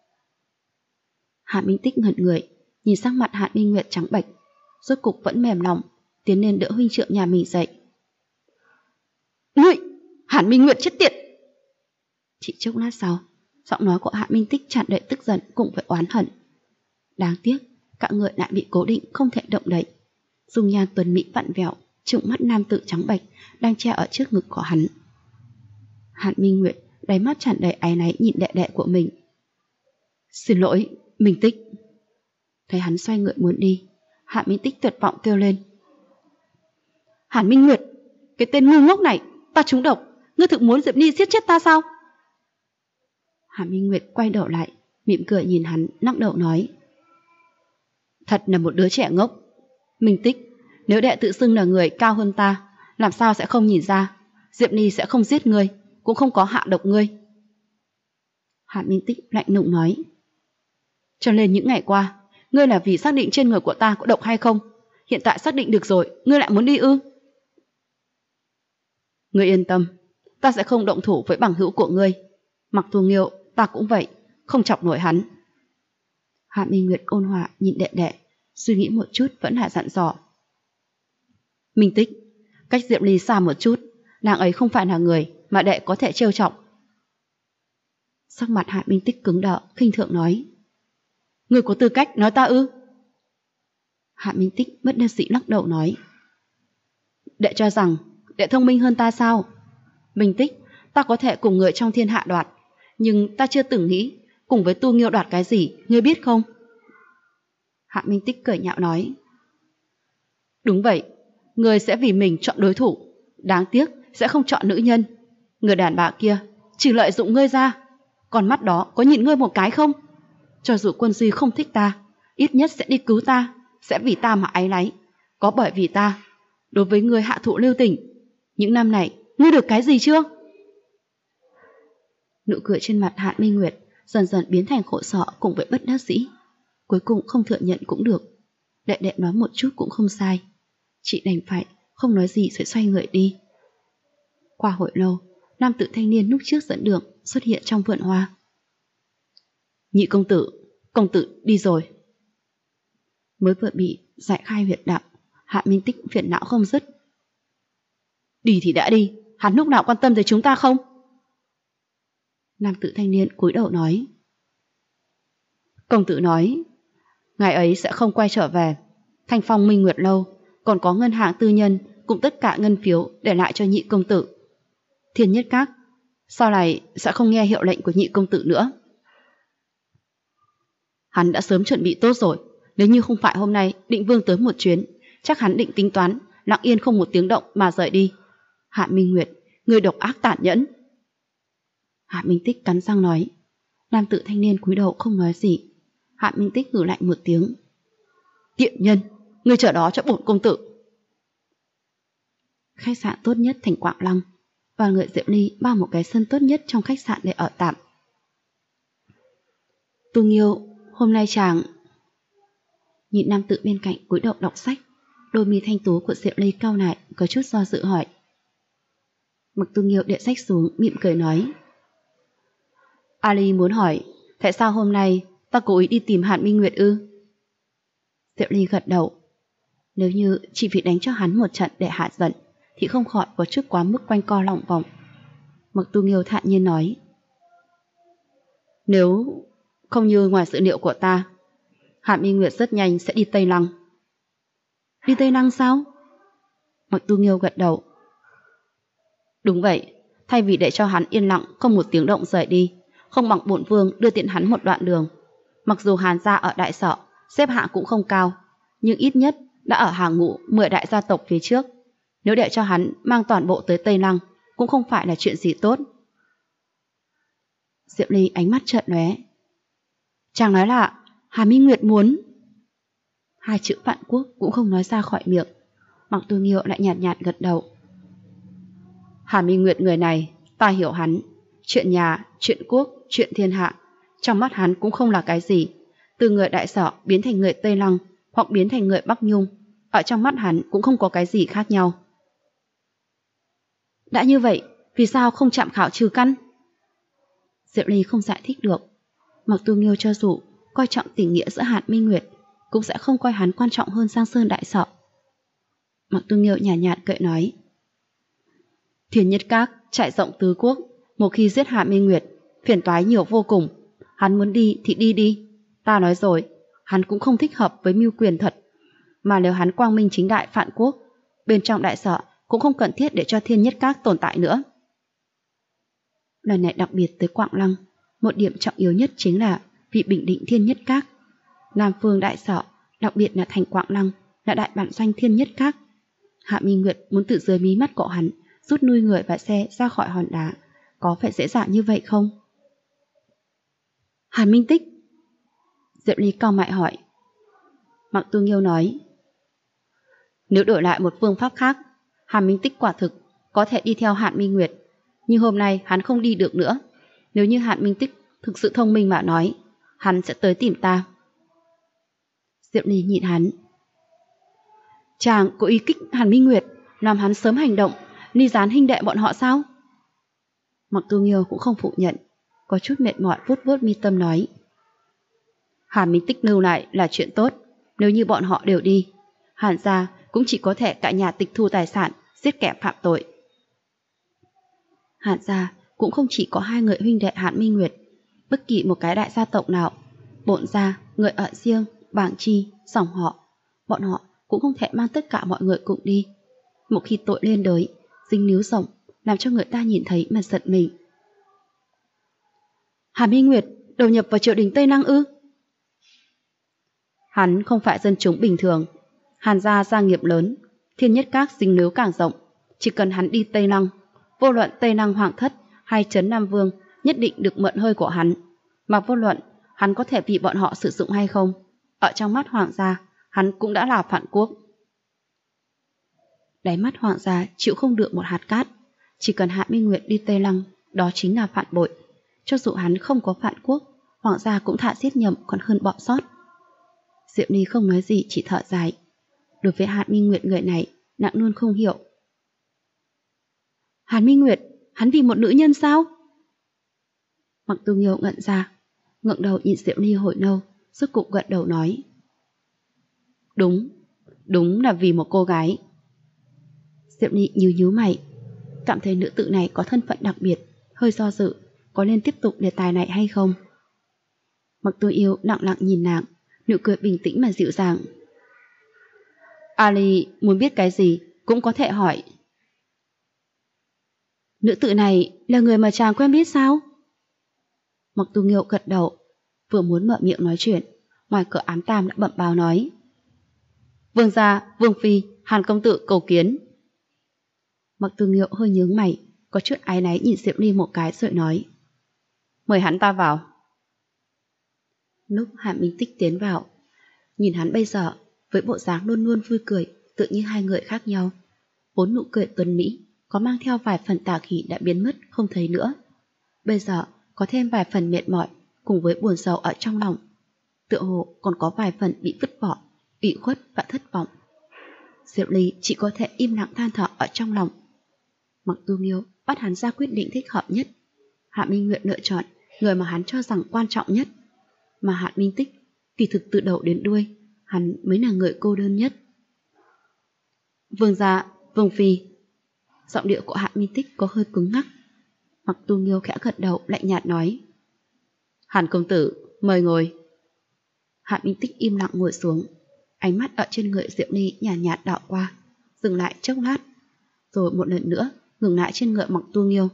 Hạ Minh Tích ngẩn người, nhìn sang mặt Hạ Minh Nguyệt trắng bệch, rốt cục vẫn mềm lòng, tiến lên đỡ huynh trưởng nhà mình dậy. Ngươi, Hạ Minh Nguyệt chết tiệt! Chỉ chốc lát sau, giọng nói của Hạ Minh Tích tràn đầy tức giận cùng với oán hận. Đáng tiếc, cả người lại bị cố định không thể động đậy. Dung nhan tuấn mỹ vặn vẹo, trừng mắt nam tử trắng bệch đang che ở trước ngực của hắn. Hạ Minh Nguyệt đáy mắt tràn đầy áy náy nhìn đệ đệ của mình. Xin lỗi, Minh Tích. Thấy hắn xoay người muốn đi, Hạ Minh Tích tuyệt vọng kêu lên. Hạ Minh Nguyệt, cái tên ngu ngốc này, ta trúng độc, ngươi thực muốn Diệp Ly giết chết ta sao? Hạ Minh Nguyệt quay đầu lại, mỉm cười nhìn hắn, lắc đầu nói. Thật là một đứa trẻ ngốc. Minh Tích, nếu đệ tự xưng là người cao hơn ta, làm sao sẽ không nhìn ra Diệp Ly sẽ không giết ngươi, cũng không có hạ độc ngươi. Hạ Minh Tích lạnh lùng nói. Cho nên những ngày qua, ngươi là vì xác định trên người của ta có độc hay không. Hiện tại xác định được rồi, ngươi lại muốn đi ư? Ngươi yên tâm, ta sẽ không động thủ với bằng hữu của ngươi. Mặc Thu Nghiêu, ta cũng vậy, không chọc nổi hắn. Hạ Minh Nguyệt ôn hòa nhìn đệ đệ, suy nghĩ một chút vẫn là dặn dò. Minh Tích, cách Diệp Ly xa một chút, nàng ấy không phải là người mà đệ có thể trêu chọc. Sắc mặt Hạ Minh Tích cứng đờ, khinh thường nói. Ngươi có tư cách nói ta ư? Hạ Minh Tích bất đắc dĩ lắc đầu nói. Đệ cho rằng đệ thông minh hơn ta sao? Minh Tích, ta có thể cùng người trong thiên hạ đoạt, nhưng ta chưa từng nghĩ cùng với Tu Nghiêu đoạt cái gì, ngươi biết không? Hạ Minh Tích cười nhạo nói. Đúng vậy, ngươi sẽ vì mình chọn đối thủ, đáng tiếc sẽ không chọn nữ nhân. Người đàn bà kia chỉ lợi dụng ngươi ra, còn mắt đó có nhìn ngươi một cái không? Cho dù Quân Duy không thích ta, ít nhất sẽ đi cứu ta, sẽ vì ta mà áy náy. Có bởi vì ta, đối với ngươi hạ thụ lưu tình. Những năm này, ngươi được cái gì chưa? Nụ cười trên mặt Hạ Minh Nguyệt dần dần biến thành khổ sở cùng với bất đắc dĩ. Cuối cùng không thừa nhận cũng được. Đệ đệ nói một chút cũng không sai. Chị đành phải không nói gì rồi xoay người đi. Qua hồi lâu, nam tử thanh niên lúc trước dẫn đường xuất hiện trong vườn hoa. Nhị công tử đi rồi. Mới vừa bị giải khai huyệt đạo, Hạ Minh Tích phiền não không dứt. Đi thì đã đi, hắn lúc nào quan tâm tới chúng ta không? Nam tử thanh niên cúi đầu nói. Công tử nói, ngày ấy sẽ không quay trở về. Thanh Phong Minh Nguyệt Lâu còn có ngân hàng tư nhân cùng tất cả ngân phiếu để lại cho nhị công tử. Thiên Nhất Các sau này sẽ không nghe hiệu lệnh của nhị công tử nữa. Hắn đã sớm chuẩn bị tốt rồi. Nếu như không phải hôm nay Định Vương tới một chuyến, chắc hắn định tính toán lặng yên không một tiếng động mà rời đi. Hạ Minh Nguyệt, người độc ác tàn nhẫn. Hạ Minh Tích cắn răng nói. Nam tử thanh niên cúi đầu không nói gì. Hạ Minh Tích hừ lạnh một tiếng. Tiện nhân, người chờ đó cho bổn công tử. Khách sạn tốt nhất thành Quảng Lăng, và người Diệp Ly bao một cái sân tốt nhất trong khách sạn để ở tạm. Tu Nghiêu, hôm nay chàng... Nhìn nam tử bên cạnh cúi đầu đọc sách, đôi mi thanh tú của Diệp Ly cau lại, có chút do dự hỏi. Mặc Tu Nghiêu để sách xuống, mỉm cười nói. Ali muốn hỏi, tại sao hôm nay ta cố ý đi tìm Hàn Minh Nguyệt ư? Diệp Ly gật đầu. Nếu như chỉ vì đánh cho hắn một trận để hạ giận, thì không khỏi có chút quá mức quanh co lòng vòng. Mặc Tu Nghiêu thản nhiên nói. Nếu không như ngoài dự liệu của ta, Hàn Minh Nguyệt rất nhanh sẽ đi Tây Lăng. Đi Tây Lăng sao? Mặc Tu Nghiêu gật đầu. Đúng vậy, thay vì để cho hắn yên lặng không một tiếng động rời đi, không bằng bổn vương đưa tiện hắn một đoạn đường. Mặc dù Hàn gia ở đại sở xếp hạng cũng không cao, nhưng ít nhất đã ở hàng ngũ 10 đại gia tộc phía trước. Nếu để cho hắn mang toàn bộ tới Tây Lăng cũng không phải là chuyện gì tốt. Diệp Ly ánh mắt trợn lóe. Chàng nói là Hà Minh Nguyệt muốn... Hai chữ Vạn Quốc cũng không nói ra khỏi miệng. Mặc Tu Nghiêu lại nhạt nhạt gật đầu. Hà Minh Nguyệt người này, ta hiểu hắn. Chuyện nhà, chuyện quốc, chuyện thiên hạ, trong mắt hắn cũng không là cái gì. Từ người đại sở biến thành người Tây Lăng hoặc biến thành người Bắc Nhung, ở trong mắt hắn cũng không có cái gì khác nhau. Đã như vậy, vì sao không chạm khảo trừ căn? Diệp Ly không giải thích được. Mặc Tu Nghiêu cho dù coi trọng tình nghĩa giữa Hàn Minh Nguyệt, cũng sẽ không coi hắn quan trọng hơn Giang Sơn đại sở. Mặc Tu Nghiêu nhàn nhạt cười nói. Thiên Nhất Các trải rộng tứ quốc, một khi giết Hạ Minh Nguyệt, phiền toái nhiều vô cùng. Hắn muốn đi thì đi đi. Ta nói rồi, hắn cũng không thích hợp với mưu quyền thật. Mà nếu hắn quang minh chính đại phản quốc, bên trong đại sở cũng không cần thiết để cho Thiên Nhất Các tồn tại nữa. Lần này đặc biệt tới Quảng Lăng, một điểm trọng yếu nhất chính là vị bình định Thiên Nhất Các. Nam phương đại sở, đặc biệt là thành Quảng Lăng, là đại bản doanh Thiên Nhất Các. Hạ Minh Nguyệt muốn từ dưới mí mắt của hắn rút nuôi người và xe ra khỏi hòn đá, có phải dễ dàng như vậy không? Hàn Minh Tích. Diệp Ly cau mày hỏi. Mạc Tu Nghiêu nói. Nếu đổi lại một phương pháp khác, Hàn Minh Tích quả thực có thể đi theo Hàn Minh Nguyệt, nhưng hôm nay hắn không đi được nữa. Nếu như Hàn Minh Tích thực sự thông minh mà nói, hắn sẽ tới tìm ta. Diệu Ly nhìn hắn. Chàng có ý kích Hàn Minh Nguyệt, làm hắn sớm hành động, ly gián huynh đệ bọn họ sao? Mạc Tu Nghiêu cũng không phủ nhận, có chút mệt mỏi vuốt vuốt mi tâm nói. Hàn Minh Tích lưu lại là chuyện tốt, nếu như bọn họ đều đi, Hàn gia cũng chỉ có thể cả nhà tịch thu tài sản, giết kẻ phạm tội. Hàn gia cũng không chỉ có hai người huynh đệ Hàn Minh Nguyệt, bất kỳ một cái đại gia tộc nào, Bộn gia, người ở riêng, Bảng Chi, dòng họ, bọn họ cũng không thể mang tất cả mọi người cùng đi. Một khi tội lên đời, dính níu rộng, làm cho người ta nhìn thấy mà giận mình. Hàn Minh Nguyệt đầu nhập vào triều đình Tây Lăng ư? Hắn không phải dân chúng bình thường. Hàn gia gia nghiệp lớn, Thiên Nhất Các dính níu càng rộng. Chỉ cần hắn đi Tây Lăng, vô luận Tây Lăng Hoàng Thất hay Trấn Nam Vương nhất định được mượn hơi của hắn. Mà vô luận hắn có thể bị bọn họ sử dụng hay không, ở trong mắt Hoàng gia, hắn cũng đã là phản quốc. Đáy mắt Hoàng gia chịu không được một hạt cát. Chỉ cần Hạ Minh Nguyệt đi Tây Lăng, đó chính là phản bội. Cho dù hắn không có phản quốc, Hoàng gia cũng thả giết nhầm còn hơn bỏ sót. Diệu Ly không nói gì, chỉ thở dài. Đối với Hàn Minh Nguyệt người này, nặng luôn không hiểu. Hàn Minh Nguyệt, hắn vì một nữ nhân sao? Mạc Tu Nghiêu ngẩn ra, ngẩng đầu nhìn Diệu Ly hồi lâu, rốt cục gật đầu nói. Đúng là vì một cô gái. Diệu Ly nhíu mày, cảm thấy nữ tử này có thân phận đặc biệt, hơi do dự, có nên tiếp tục đề tài này hay không? Mạc Tu Nghiêu lặng lặng nhìn nàng, nụ cười bình tĩnh mà dịu dàng. Ali muốn biết cái gì cũng có thể hỏi. Nữ tử này là người mà chàng quen biết sao? Mạc Tu Nghiêu gật đầu, vừa muốn mở miệng nói chuyện, ngoài cửa ám tam đã bẩm báo nói. Vương gia, Vương phi, Hàn công tử cầu kiến. Mạc Tu Nghiêu hơi nhướng mày, có chút áy náy nhìn Diệu Ly một cái rồi nói. Mời hắn ta vào. Lúc Hàn Minh Tích tiến vào, nhìn hắn bây giờ với bộ dáng luôn luôn vui cười, tự như hai người khác nhau. Vốn nụ cười tuấn mỹ có mang theo vài phần tà khí đã biến mất không thấy nữa. Bây giờ có thêm vài phần mệt mỏi cùng với buồn rầu ở trong lòng. Tựa hồ còn có vài phần bị vứt bỏ, ủy khuất và thất vọng. Diệu Ly chỉ có thể im lặng than thở ở trong lòng. Mạc Tu Nghiêu bắt hắn ra quyết định thích hợp nhất. Hạ Minh Nguyệt lựa chọn người mà hắn cho rằng quan trọng nhất. Mà Hạ Minh Tích kỳ thực từ đầu đến đuôi hắn mới là người cô đơn nhất. Vương gia, Vương phi. Giọng điệu của Hạ Minh Tích có hơi cứng ngắc. Mạc Tu Nghiêu khẽ gật đầu lạnh nhạt nói. Hàn công tử, mời ngồi. Hạ Minh Tích im lặng ngồi xuống, ánh mắt ở trên người Diệu Ly nhàn nhạt đảo qua, dừng lại chốc lát, rồi một lần nữa ngừng lại trên người Mạc Tu Nghiêu.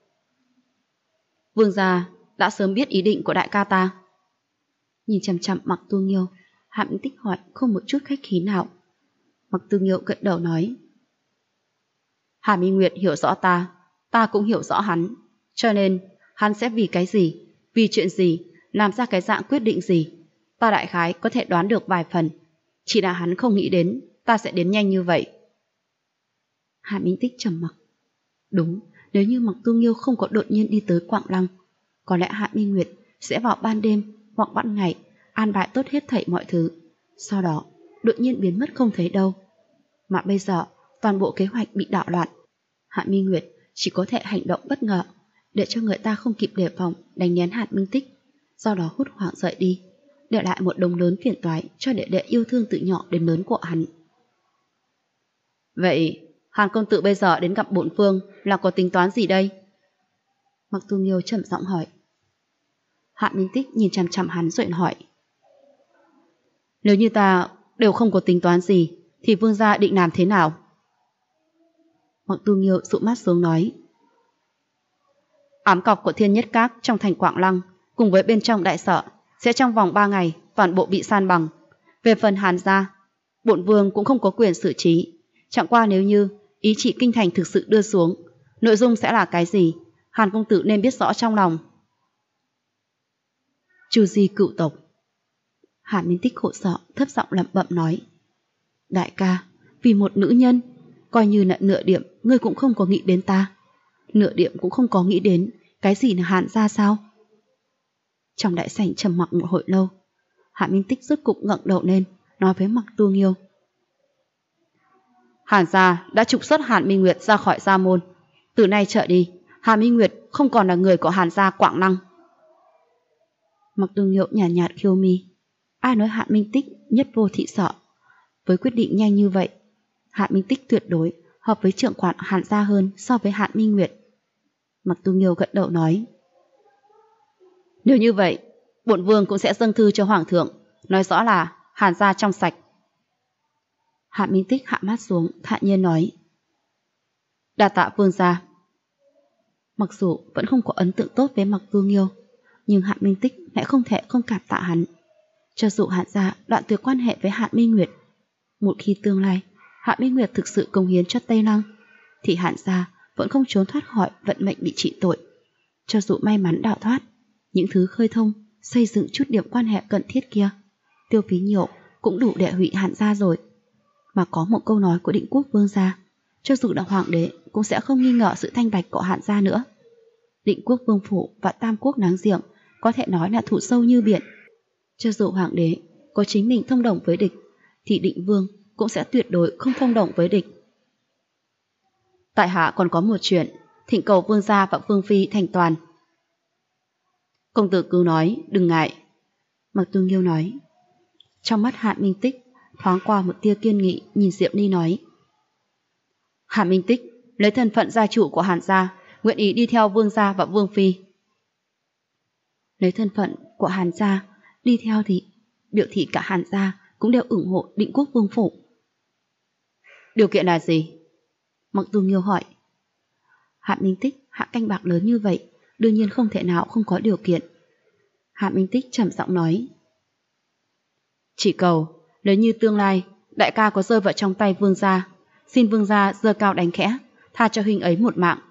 Vương gia đã sớm biết ý định của đại ca ta. Nhìn chằm chằm Mạc Tu Nghiêu, Hạ Minh Tích hỏi không một chút khách khí nào. Mạc Tu Nghiêu gật đầu nói. Hà Minh Nguyệt hiểu rõ ta cũng hiểu rõ hắn, cho nên hắn sẽ vì cái gì, vì chuyện gì, làm ra cái dạng quyết định gì, ta đại khái có thể đoán được vài phần, chỉ là hắn không nghĩ đến ta sẽ đến nhanh như vậy. Hạ Minh Tích trầm mặc. Đúng, nếu như Mạc Tu Nghiêu không có đột nhiên đi tới Quảng Lăng, có lẽ Hạ Minh Nguyệt sẽ vào ban đêm hoặc ban ngày an bài tốt hết thảy mọi thứ, sau đó đột nhiên biến mất không thấy đâu. Mà bây giờ toàn bộ kế hoạch bị đảo loạn. Hạ Minh Nguyệt chỉ có thể hành động bất ngờ, để cho người ta không kịp đề phòng đánh nén Hạ Minh Tích, sau đó hốt hoảng rời đi, để lại một đống lớn phiền toái cho đệ đệ yêu thương từ nhỏ đến lớn của hắn. Vậy Hàn công tử bây giờ đến gặp bổn phương là có tính toán gì đây? Mạc Tu Nghiêu trầm giọng hỏi. Hạ Minh Tích nhìn chằm chằm hắn rồi hỏi. Nếu như ta đều không có tính toán gì thì vương gia định làm thế nào? Mạc Tu Nghiêu dụ mắt xuống nói. Ám cọc của Thiên Nhất Các trong thành Quảng Lăng cùng với bên trong đại sở sẽ trong vòng 3 ngày toàn bộ bị san bằng. Về phần Hàn gia, bổn vương cũng không có quyền xử trí. Chẳng qua nếu như ý chỉ kinh thành thực sự đưa xuống, nội dung sẽ là cái gì, Hàn công tử nên biết rõ trong lòng. Chu di cựu tộc. Hàn Minh Tích khổ sở thấp giọng lẩm bẩm nói: Đại ca, vì một nữ nhân, coi như là nửa điểm ngươi cũng không có nghĩ đến ta, nửa điểm cũng không có nghĩ đến cái gì là Hàn gia sao? Trong đại sảnh trầm mặc một hồi lâu, Hàn Minh Tích rốt cục ngẩng đầu lên, nói với Mặc Tu Nghiêu: Hàn gia đã trục xuất Hàn Minh Nguyệt ra khỏi gia môn, từ nay trở đi, Hàn Minh Nguyệt không còn là người của Hàn gia Quảng Lăng. Mặc Tu Nghiêu nhàn nhạt khiêu mi, ai nói Hàn Minh Tích nhất vô thị sợ? Với quyết định nhanh như vậy, Hàn Minh Tích tuyệt đối hợp với trưởng quản Hàn gia hơn so với Hàn Minh Nguyệt. Mặc Tu Nghiêu gật đầu nói: Nếu như vậy, bổn vương cũng sẽ dâng thư cho hoàng thượng, nói rõ là Hàn gia trong sạch. Hàn Minh Tích hạ mắt xuống, thản nhiên nói: Đa tạ vương gia. Mặc dù vẫn không có ấn tượng tốt với Mặc Tu Nghiêu, nhưng Hàn Minh Tích lại không thể không cảm tạ hắn. Cho dù Hàn gia đoạn tuyệt quan hệ với Hàn Minh Nguyệt, một khi tương lai Hàn Minh Nguyệt thực sự cống hiến cho Tây Lăng, thì Hàn gia vẫn không trốn thoát khỏi vận mệnh bị trị tội. Cho dù may mắn đào thoát, những thứ khơi thông, xây dựng chút điểm quan hệ cần thiết kia, tiêu phí nhiều cũng đủ để hủy Hàn gia rồi. Mà có một câu nói của Định Quốc vương gia, cho dù là hoàng đế cũng sẽ không nghi ngờ sự thanh bạch của Hàn gia nữa. Định Quốc vương phủ và Tam Quốc láng giềng có thể nói là thù sâu như biển. Cho dù hoàng đế có chính mình thông đồng với địch, thì Định vương cũng sẽ tuyệt đối không thông đồng với địch. Tại hạ còn có một chuyện, thỉnh cầu vương gia và vương phi thành toàn. Công tử cứ nói, đừng ngại. Mặc Tu Nghiêu nói. Trong mắt Hàn Minh Tích thoáng qua một tia kiên nghị, nhìn Diệp Ly nói: Hàn Minh Tích lấy thân phận gia chủ của Hàn gia, nguyện ý đi theo vương gia và vương phi. Lấy thân phận của Hàn gia đi theo thì biểu thị cả Hàn gia cũng đều ủng hộ Định Quốc vương phủ. Điều kiện là gì? Mặc Tu Nghiêu hỏi. Hàn Minh Tích hạ canh bạc lớn như vậy, đương nhiên không thể nào không có điều kiện. Hàn Minh Tích trầm giọng nói: Chỉ cầu nếu như tương lai đại ca có rơi vào trong tay vương gia, xin vương gia giơ cao đánh khẽ, tha cho huynh ấy một mạng.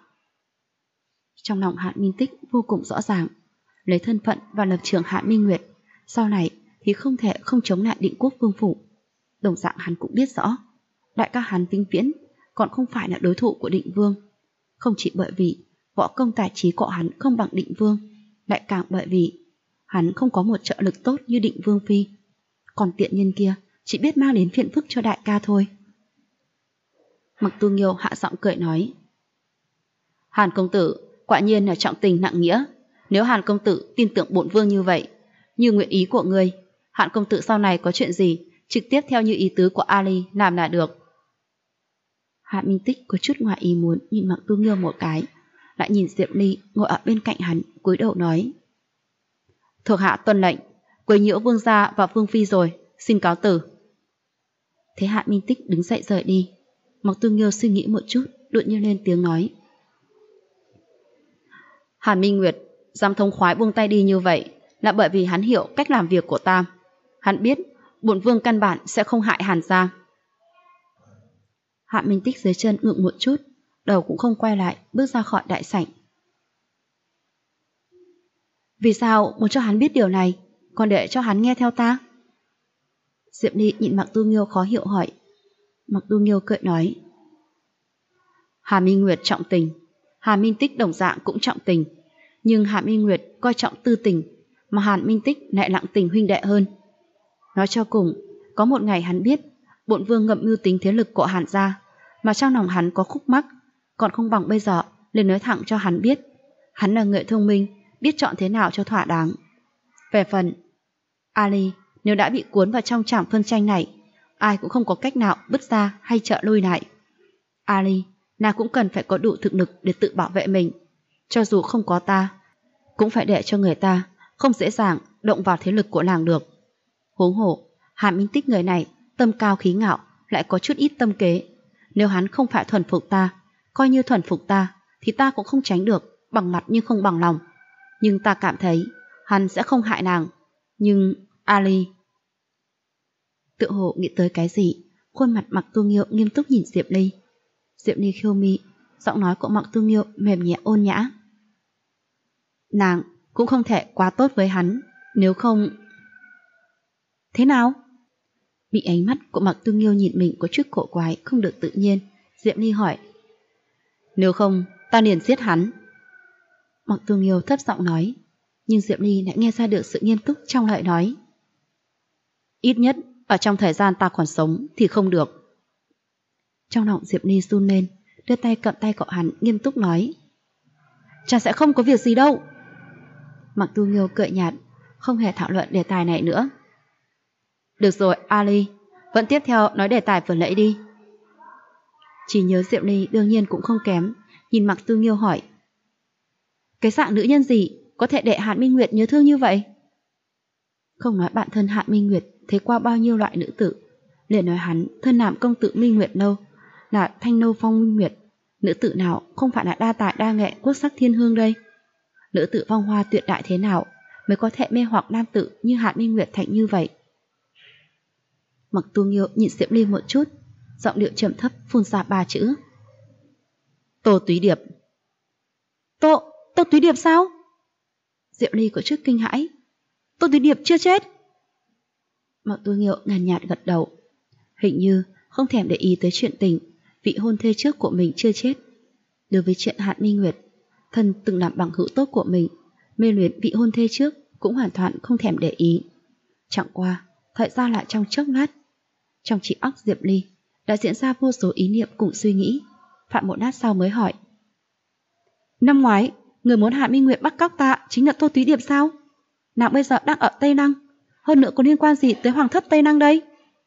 Trong lòng Hàn Minh Tích vô cùng rõ ràng, lấy thân phận và lập trường Hàn Minh Nguyệt, sau này thì không thể không chống lại Định Quốc vương phủ. Đồng dạng hắn cũng biết rõ, đại ca hắn vĩnh viễn còn không phải là đối thủ của Định vương. Không chỉ bởi vì võ công tài trí của hắn không bằng Định vương, lại càng bởi vì hắn không có một trợ lực tốt như Định vương phi. Còn tiện nhân kia chỉ biết mang đến phiền phức cho đại ca thôi. Mặc Tu Nghiêu hạ giọng cười nói: Hàn công tử quả nhiên là trọng tình nặng nghĩa. Nếu Hàn công tử tin tưởng bổn vương như vậy, như nguyện ý của ngươi, Hàn công tử sau này có chuyện gì trực tiếp theo như ý tứ của Ali làm là được. Hàn Minh Tích có chút ngoài ý muốn nhìn Mặc Tu Nghiêu một cái, lại nhìn Diệp Ly ngồi ở bên cạnh hắn, cúi đầu nói: Thuộc hạ tuân lệnh, quấy nhiễu vương gia và vương phi rồi, xin cáo từ. Thế Hàn Minh Tích đứng dậy rời đi. Mặc Tu Nghiêu suy nghĩ một chút, đột nhiên lên tiếng nói: Hàn Minh Nguyệt dám thông khoái buông tay đi như vậy là bởi vì hắn hiểu cách làm việc của ta. Hắn biết bổn vương căn bản sẽ không hại Hàn gia. Hàn Minh Tích dưới chân ngượng một chút, đầu cũng không quay lại, bước ra khỏi đại sảnh. Vì sao muốn cho hắn biết điều này, còn để cho hắn nghe theo ta? Diệp Ly nhìn Mặc Tu Nghiêu khó hiểu hỏi. Mặc Tu Nghiêu cười nói: Hà Minh Nguyệt trọng tình, Hà Minh Tích đồng dạng cũng trọng tình, nhưng Hà Minh Nguyệt coi trọng tư tình, mà Hàn Minh Tích lại nặng tình huynh đệ hơn. Nói cho cùng, có một ngày hắn biết bổn vương ngậm mưu tính thế lực của Hàn gia, mà trong lòng hắn có khúc mắc, còn không bằng bây giờ lên nói thẳng cho hắn biết. Hắn là người thông minh, biết chọn thế nào cho thỏa đáng. Về phần Ali, nếu đã bị cuốn vào trong trạm phân tranh này, ai cũng không có cách nào bứt ra hay trợ lui lại. Ali, nàng cũng cần phải có đủ thực lực để tự bảo vệ mình. Cho dù không có ta, cũng phải để cho người ta không dễ dàng động vào thế lực của nàng được. Huống hồ, Hàn Minh Tích người này tâm cao khí ngạo, lại có chút ít tâm kế. Nếu hắn không phải thuần phục ta, coi như thuần phục ta, thì ta cũng không tránh được, bằng mặt nhưng không bằng lòng. Nhưng ta cảm thấy hắn sẽ không hại nàng. Nhưng Ali... Tự hồ nghĩ tới cái gì, khuôn mặt Mặc Tu Nghiêu nghiêm túc nhìn Diệp Ly. Diệp Ly khiêu mi, giọng nói của Mặc Tu Nghiêu mềm nhẹ ôn nhã. Nàng cũng không thể quá tốt với hắn, nếu không... Thế nào? Bị ánh mắt của Mạc Tu Nghiêu nhìn mình có chút cổ quái, không được tự nhiên, Diệp Ly hỏi. Nếu không, ta liền giết hắn. Mạc Tu Nghiêu thấp giọng nói, nhưng Diệp Ly lại nghe ra được sự nghiêm túc trong lời nói. Ít nhất, ở trong thời gian ta còn sống thì không được. Trong lòng Diệp Ly run lên, đưa tay cầm tay của hắn nghiêm túc nói. Chàng sẽ không có việc gì đâu. Mạc Tu Nghiêu cười nhạt, không hề thảo luận đề tài này nữa. Được rồi, Ali, vẫn tiếp theo nói đề tài vừa nãy đi. Chỉ nhớ Diệp Ly đương nhiên cũng không kém, nhìn Mạc Tu Nghiêu hỏi. Cái dạng nữ nhân gì có thể để Hạn Minh Nguyệt nhớ thương như vậy? Không nói bản thân Hạn Minh Nguyệt thấy qua bao nhiêu loại nữ tử, liền nói hắn thân nạm công tử Minh Nguyệt Nâu, là Thanh Nâu Phong Minh Nguyệt. Nữ tử nào không phải là đa tài đa nghệ quốc sắc thiên hương đây? Nữ tử phong hoa tuyệt đại thế nào mới có thể mê hoặc nam tử như Hạn Minh Nguyệt thành như vậy? Mạc Tu Nghiêu nhìn Diệp Ly một chút, giọng điệu trầm thấp phun ra 3 chữ. Tô Túy Điệp. Tô Túy Điệp sao? Diệp Ly có chút kinh hãi. Tô Túy Điệp chưa chết? Mạc Tu Nghiêu nhàn nhạt gật đầu, hình như không thèm để ý tới chuyện tình vị hôn thê trước của mình chưa chết. Đối với chuyện Hạn Minh Nguyệt, thân từng làm bằng hữu tốt của mình, mê luyến vị hôn thê trước cũng hoàn toàn không thèm để ý. Chẳng qua, thời gian lại trong chốc lát, trong trí óc Diệp Ly đã diễn ra vô số ý niệm cùng suy nghĩ. Phạm một lát sau mới hỏi. Năm ngoái, người muốn Hạn Minh Nguyệt bắt cóc ta chính là Tô Túy Điệp sao? Nàng bây giờ đang ở Tây Năng, hơn nữa có liên quan gì tới Hoàng thất Tây Năng đây?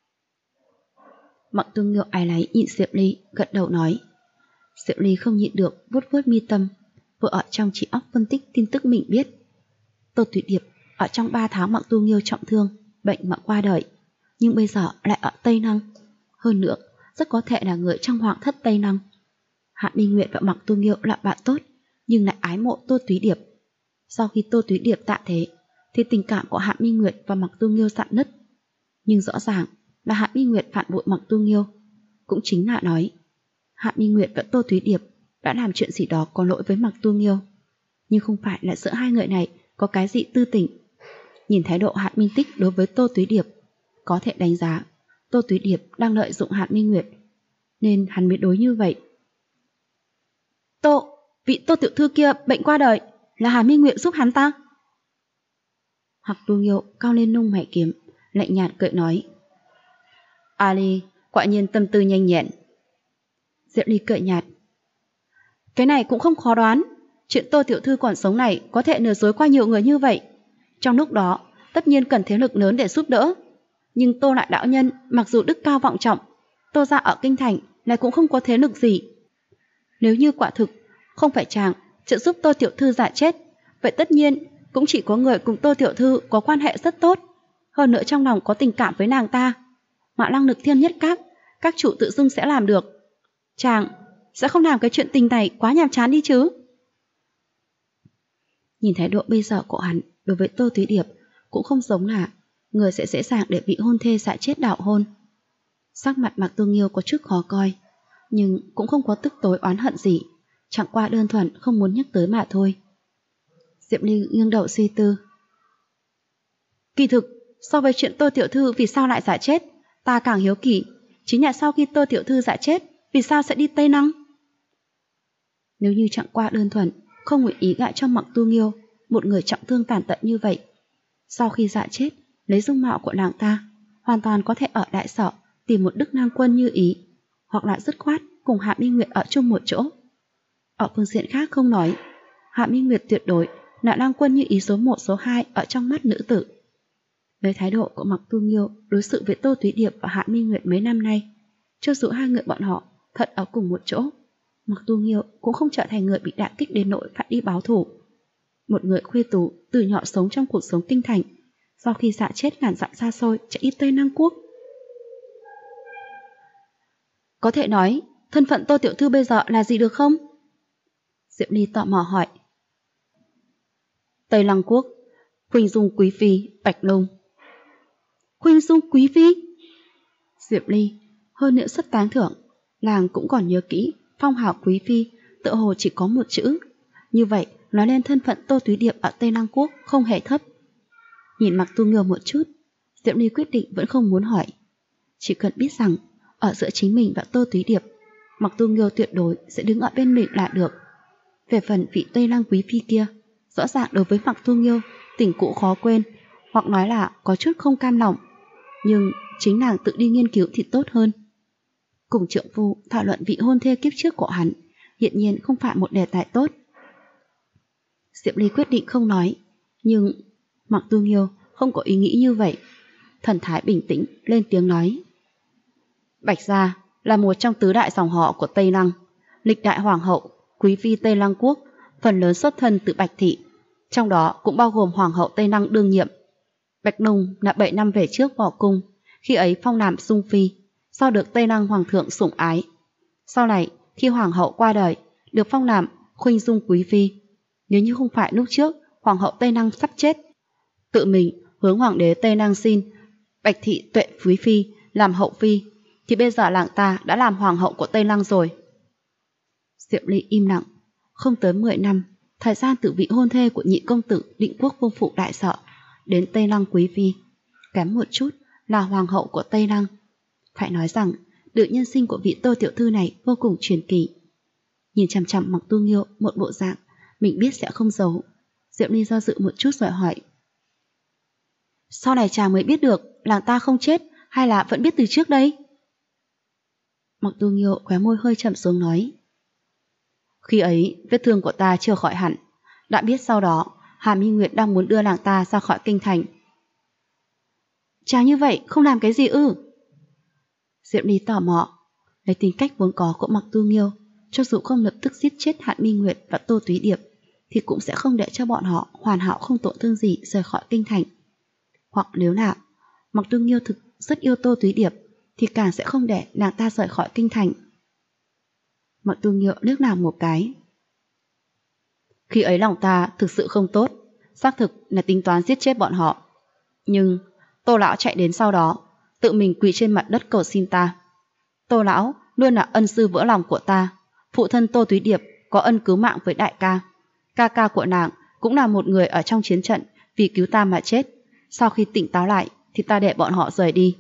Mạc Tu Nghiêu ai nấy nhìn Diệp Ly, gật đầu nói. Diệp Ly không nhịn được vuốt vuốt mi tâm, vừa ở trong trí óc phân tích tin tức mình biết. Tô Túy Điệp ở trong 3 tháng Mạc Tu Nghiêu trọng thương, bệnh mà qua đời, nhưng bây giờ lại ở Tây Năng. Hơn nữa, rất có thể là người trong Hoàng thất Tây Năng. Hạn Minh Nguyệt và Mạc Tu Nghiêu là bạn tốt, nhưng lại ái mộ Tô Túy Điệp. Sau khi Tô Túy Điệp tạ thế, thì tình cảm của Hạn Minh Nguyệt và Mạc Tu Nghiêu rạn nứt. Nhưng rõ ràng là Hạn Minh Nguyệt phản bội Mạc Tu Nghiêu. Cũng chính là nói, Hạn Minh Nguyệt và Tô Túy Điệp đã làm chuyện gì đó có lỗi với Mạc Tu Nghiêu. Nhưng không phải là giữa hai người này có cái gì tư tình. Nhìn thái độ Hạn Minh Tích đối với Tô Túy Điệp, có thể đánh giá Tô Túy Điệp đang lợi dụng Hạn Minh Nguyệt, nên hắn mới đối như vậy. Vị Tô tiểu thư kia bệnh qua đời, là Hạn Minh Nguyệt giúp hắn ta? Mạc Tu Nghiêu cao lên nung mày kiếm, lạnh nhạt cười nói. Ali, quả nhiên tâm tư nhanh nhẹn. Diệp Ly cười nhạt. Cái này cũng không khó đoán, chuyện Tô tiểu thư còn sống này có thể lừa dối qua nhiều người như vậy. Trong lúc đó, tất nhiên cần thế lực lớn để giúp đỡ. Nhưng Tô lại đạo nhân, mặc dù đức cao vọng trọng, Tô gia ở kinh thành này cũng không có thế lực gì. Nếu như quả thực không phải chàng trợ giúp Tô tiểu thư giả chết, vậy tất nhiên cũng chỉ có người cùng Tô tiểu thư có quan hệ rất tốt, hơn nữa trong lòng có tình cảm với nàng ta, mà năng lực thiên nhất các chủ tự dưng sẽ làm được. Chàng sẽ không làm cái chuyện tình này quá nhàm chán đi chứ? Nhìn thái độ bây giờ của hắn đối với Tô Túy Điệp cũng không giống là người sẽ dễ dàng để vị hôn thê giả chết đạo hôn. Sắc mặt Mạc Tu Nghiêu có chút khó coi, nhưng cũng không có tức tối oán hận gì, chẳng qua đơn thuần không muốn nhắc tới mà thôi. Diệp Ly nghiêng đầu suy tư. Kỳ thực, so với chuyện Tô tiểu thư vì sao lại giả chết, ta càng hiếu kỳ chính là sau khi Tô tiểu thư giả chết, vì sao sẽ đi Tây Năng? Nếu như chẳng qua đơn thuần không nguyện ý gả cho Mạc Tu Nghiêu, một người trọng thương tàn tận như vậy, sau khi giả chết, lấy dung mạo của nàng ta, hoàn toàn có thể ở Đại Sở tìm một đức nam quân như ý, hoặc là dứt khoát cùng Hạ Minh Nguyệt ở chung một chỗ. Ở phương diện khác không nói, Hạ Minh Nguyệt tuyệt đối là nam quân như ý số 1 số 2 ở trong mắt nữ tử. Với thái độ của Mạc Tu Nghiêu đối xử với Tô Túy Điệp và Hạ Minh Nguyệt mấy năm nay, cho dù hai người bọn họ thật ở cùng một chỗ, Mạc Tu Nghiêu cũng không trở thành người bị đả kích đến nỗi phải đi báo thù. Một người khuê tú từ nhỏ sống trong cuộc sống kinh thành, sau khi dạ chết ngàn dặm xa xôi chạy đi Tây Năng Quốc. Có thể nói thân phận Tô tiểu thư bây giờ là gì được không? Diệp Ly tò mò hỏi. Tây Lăng Quốc, Khuynh Dung Quý Phi Bạch Lung. Khuynh Dung Quý Phi? Diệp Ly hơn nữa rất tán thưởng, làng cũng còn nhớ kỹ phong hào Quý Phi tựa hồ chỉ có một chữ. Như vậy nói lên thân phận Tô Túy Điệp ở Tây Lăng Quốc không hề thấp. Nhìn Mạc Tu Nghiêu một chút, Diệu Ly quyết định vẫn không muốn hỏi. Chỉ cần biết rằng ở giữa chính mình và Tô Túy Điệp, Mặc Tu Nghiêu tuyệt đối sẽ đứng ở bên mình là được. Về phần vị Tây Lăng quý phi kia, rõ ràng đối với Mặc Tu Nghiêu tình cũ khó quên, hoặc nói là có chút không cam lòng, nhưng chính nàng tự đi nghiên cứu thì tốt hơn. Cùng trượng phu thảo luận vị hôn thê kiếp trước của hắn hiện nhiên không phải một đề tài tốt. Diệp Ly quyết định không nói, nhưng Mặc Tu Nghiêu không có ý nghĩ như vậy. Thần thái bình tĩnh lên tiếng nói: Bạch gia là một trong tứ đại dòng họ của Tây Lăng. Lịch đại hoàng hậu, quý phi Tây Lăng quốc phần lớn xuất thân từ Bạch thị, trong đó cũng bao gồm hoàng hậu Tây Lăng đương nhiệm. Bạch Nung là 7 năm về trước vào cung, khi ấy phong làm sung phi, sau được Tây Lăng hoàng thượng sủng ái. Sau này khi hoàng hậu qua đời, được phong làm khuynh dung quý phi. Nếu như không phải lúc trước hoàng hậu Tây Lăng sắp chết, tự mình hướng hoàng đế Tây Lăng xin Bạch thị Tuệ quý phi làm hậu phi, thì bây giờ làng ta đã làm hoàng hậu của Tây Lăng rồi. Diệu Ly im lặng. Không tới 10 năm, thời gian từ vị hôn thê của nhị công tử Định Quốc Vương phủ đại sợ đến Tây Lăng quý phi, kém một chút là hoàng hậu của Tây Lăng. Phải nói rằng đường nhân sinh của vị Tô tiểu thư này vô cùng truyền kỳ. Nhìn chằm chằm Mặc Tu Nghiêu một bộ dạng mình biết sẽ không giấu, Diệu Ly do dự một chút rồi hỏi: Sau này chàng mới biết được làng ta không chết hay là vẫn biết từ trước đây? Mặc Tu Nghiêu khóe môi hơi chậm xuống nói: Khi ấy vết thương của ta chưa khỏi hẳn, đã biết sau đó Hà Minh Nguyệt đang muốn đưa làng ta ra khỏi kinh thành. Chàng như vậy không làm cái gì ư? Diệu Ly tò mò. Lấy tính cách vốn có của Mặc Tu Nghiêu, cho dù không lập tức giết chết Hạ Minh Nguyệt và Tô Túy Điệp, thì cũng sẽ không để cho bọn họ hoàn hảo không tổn thương gì rời khỏi kinh thành. Hoặc nếu nào Mặc Tu Nghiêu thực rất yêu Tô Túy Điệp, thì càng sẽ không để nàng ta rời khỏi kinh thành. Mặc Tu Nghiêu liếc nàng một cái. Khi ấy lòng ta thực sự không tốt, xác thực là tính toán giết chết bọn họ. Nhưng Tô lão chạy đến sau đó, tự mình quỳ trên mặt đất cầu xin ta. Tô lão luôn là ân sư vỡ lòng của ta. Phụ thân Tô Túy Điệp có ân cứu mạng với đại ca. Ca ca của nàng cũng là một người ở trong chiến trận vì cứu ta mà chết. Sau khi tỉnh táo lại thì ta để bọn họ rời đi.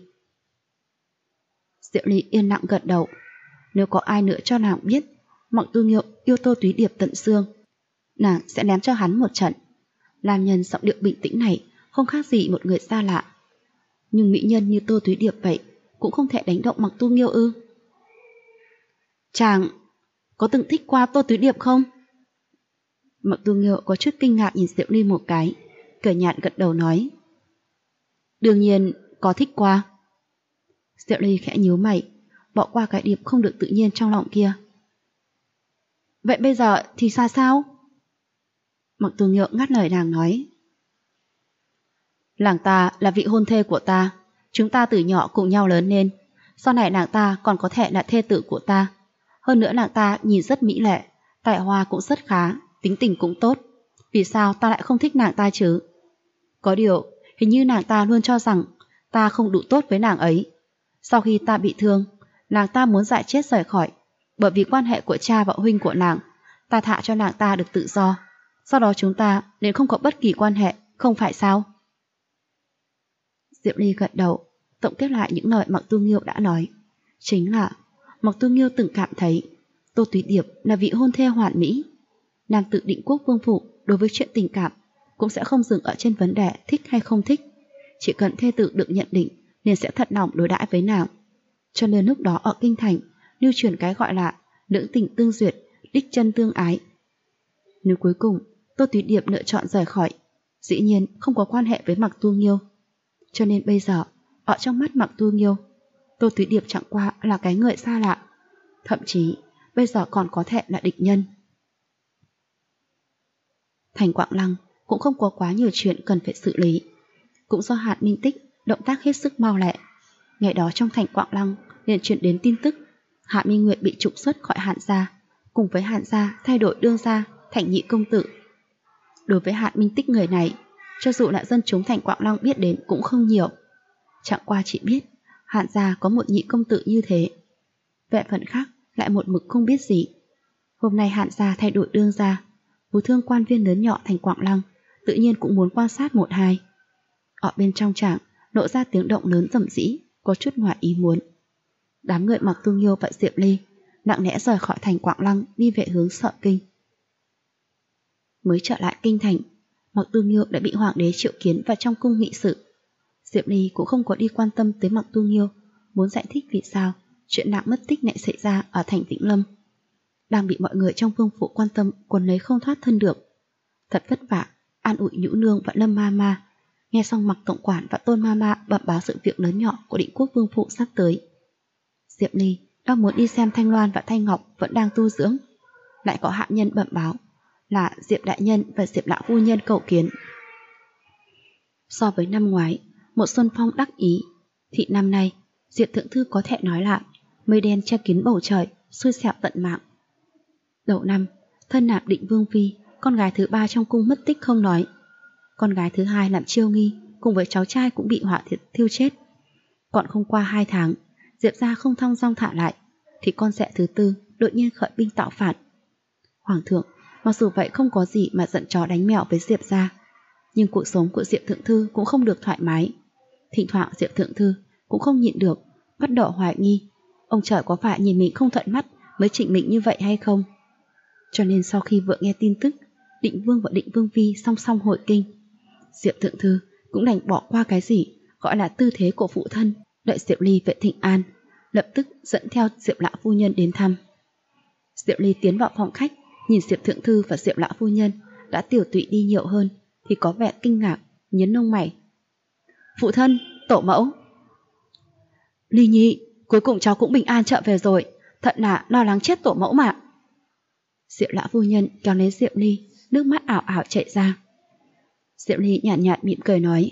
Diệu Ly yên lặng gật đầu. Nếu có ai nữa cho nàng biết Mặc Tu Nghiêu yêu Tô Túy Điệp tận xương, nàng sẽ ném cho hắn một trận. Nam nhân giọng điệu bình tĩnh này không khác gì một người xa lạ. Nhưng mỹ nhân như Tô Túy Điệp vậy cũng không thể đánh động Mặc Tu Nghiêu ư? Chàng có từng thích qua Tô Túy Điệp không? Mặc Tu Nghiêu có chút kinh ngạc nhìn Diệu Ly một cái, cười nhạt gật đầu nói: Đương nhiên có thích qua. Diệu Ly khẽ nhíu mày, bỏ qua cái điệp không được tự nhiên trong lòng kia. Vậy bây giờ thì sao? Mặc Tu Nghiêu ngắt lời nàng nói: Làng ta là vị hôn thê của ta, chúng ta từ nhỏ cùng nhau lớn lên, sau này nàng ta còn có thể là thê tử của ta. Hơn nữa nàng ta nhìn rất mỹ lệ, tài hoa cũng rất khá, tính tình cũng tốt. Vì sao ta lại không thích nàng ta chứ? Có điều, hình như nàng ta luôn cho rằng ta không đủ tốt với nàng ấy. Sau khi ta bị thương, nàng ta muốn dại chết rời khỏi. Bởi vì quan hệ của cha và huynh của nàng, ta thả cho nàng ta được tự do. Sau đó chúng ta nên không có bất kỳ quan hệ, không phải sao? Diệu Ly gật đầu, tổng kết lại những lời Mặc Tu Nghiêu đã nói. Chính là Mặc Tu Nghiêu từng cảm thấy Tô Túy Điệp là vị hôn thê hoàn mỹ. Nam tử Định Quốc Vương phủ đối với chuyện tình cảm cũng sẽ không dừng ở trên vấn đề thích hay không thích. Chỉ cần thê tử được nhận định nên sẽ thật lòng đối đãi với nàng. Cho nên lúc đó ở kinh thành lưu truyền cái gọi là lưỡng tình tương duyệt, đích chân tương ái. Nếu cuối cùng Tô Túy Điệp lựa chọn rời khỏi, dĩ nhiên không có quan hệ với Mặc Tu Nghiêu. Cho nên bây giờ ở trong mắt Mặc Tu Nghiêu, Tô Túy Điệp chẳng qua là cái người xa lạ, thậm chí bây giờ còn có thể là địch nhân. Thành Quảng Lăng cũng không có quá nhiều chuyện cần phải xử lý. Cũng do Hàn Minh Tích động tác hết sức mau lẹ, ngày đó trong thành Quảng Lăng liền truyền đến tin tức Hạ Minh Nguyệt bị trục xuất khỏi Hàn gia, cùng với Hàn gia thay đổi đương gia thành nhị công tử. Đối với Hàn Minh Tích người này, cho dù là dân chúng thành Quảng Lăng biết đến cũng không nhiều. Chẳng qua chỉ biết Hàn gia có một nhị công tử như thế. Về phần khác lại một mực không biết gì. Hôm nay Hàn gia thay đổi đương gia, Phú thương quan viên lớn nhỏ thành Quảng Lăng tự nhiên cũng muốn quan sát một hai. Ở bên trong trảng lộ ra tiếng động lớn rầm rĩ, có chút ngoài ý muốn. Đám người Mặc Tu Nghiêu và Diệp Ly lặng lẽ rời khỏi thành Quảng Lăng đi về hướng Sợ Kinh. Mới trở lại kinh thành, Mặc Tu Nghiêu đã bị hoàng đế triệu kiến vào trong cung nghị sự. Diệp Ly cũng không có đi quan tâm tới Mặc Tu Nghiêu, muốn giải thích vì sao chuyện nạn mất tích lại xảy ra ở thành Vĩnh Lâm. Đang bị mọi người trong vương phủ quan tâm quấn lấy không thoát thân được. Thật vất vả, an ủi Nhũ Nương và Lâm Ma Ma. Nghe xong Mặc tổng quản và Tôn Ma Ma bẩm báo sự việc lớn nhỏ của Định Quốc vương phủ sắp tới. Diệp Ly đang muốn đi xem Thanh Loan và Thanh Ngọc vẫn đang tu dưỡng, lại có hạ nhân bẩm báo là Diệp đại nhân và Diệp lão phu nhân cầu kiến. So với năm ngoái, một xuân phong đắc ý, thì năm nay Diệp thượng thư có thể nói là mây đen che kín bầu trời, xui xẻo tận mạng. Đầu năm, thân nạp Định Vương phi, con gái thứ 3 trong cung mất tích không nói. Con gái thứ 2 làm chiêu nghi, cùng với cháu trai cũng bị hỏa thiêu chết. Còn không qua 2 tháng, Diệp gia không thong dong thả lại, thì con rể thứ 4 đột nhiên khởi binh tạo phản. Hoàng thượng, mặc dù vậy không có gì mà giận chó đánh mèo với Diệp gia, nhưng cuộc sống của Diệp thượng thư cũng không được thoải mái. Thỉnh thoảng Diệp thượng thư cũng không nhịn được, bắt đầu hoài nghi ông trời có phải nhìn mình không thuận mắt mới trịnh mình như vậy hay không. Cho nên sau khi vừa nghe tin tức Định Vương và Định Vương phi song song hội kinh, Diệp thượng thư cũng đành bỏ qua cái gì gọi là tư thế của phụ thân, đợi Diệp Ly về thịnh an, lập tức dẫn theo Diệp lão phu nhân đến thăm. Diệp Ly tiến vào phòng khách, nhìn Diệp thượng thư và Diệp lão phu nhân đã tiểu tụy đi nhiều hơn, thì có vẻ kinh ngạc, nhấn lông mày. Phụ thân, tổ mẫu. Ly nhi, cuối cùng cháu cũng bình an trở về rồi, thật là lo lắng chết tổ mẫu mà. Diệp lão phu nhân kéo lấy Diệp Ly, nước mắt ảo ảo chảy ra. Diệp Ly nhạt nhạt mỉm cười nói,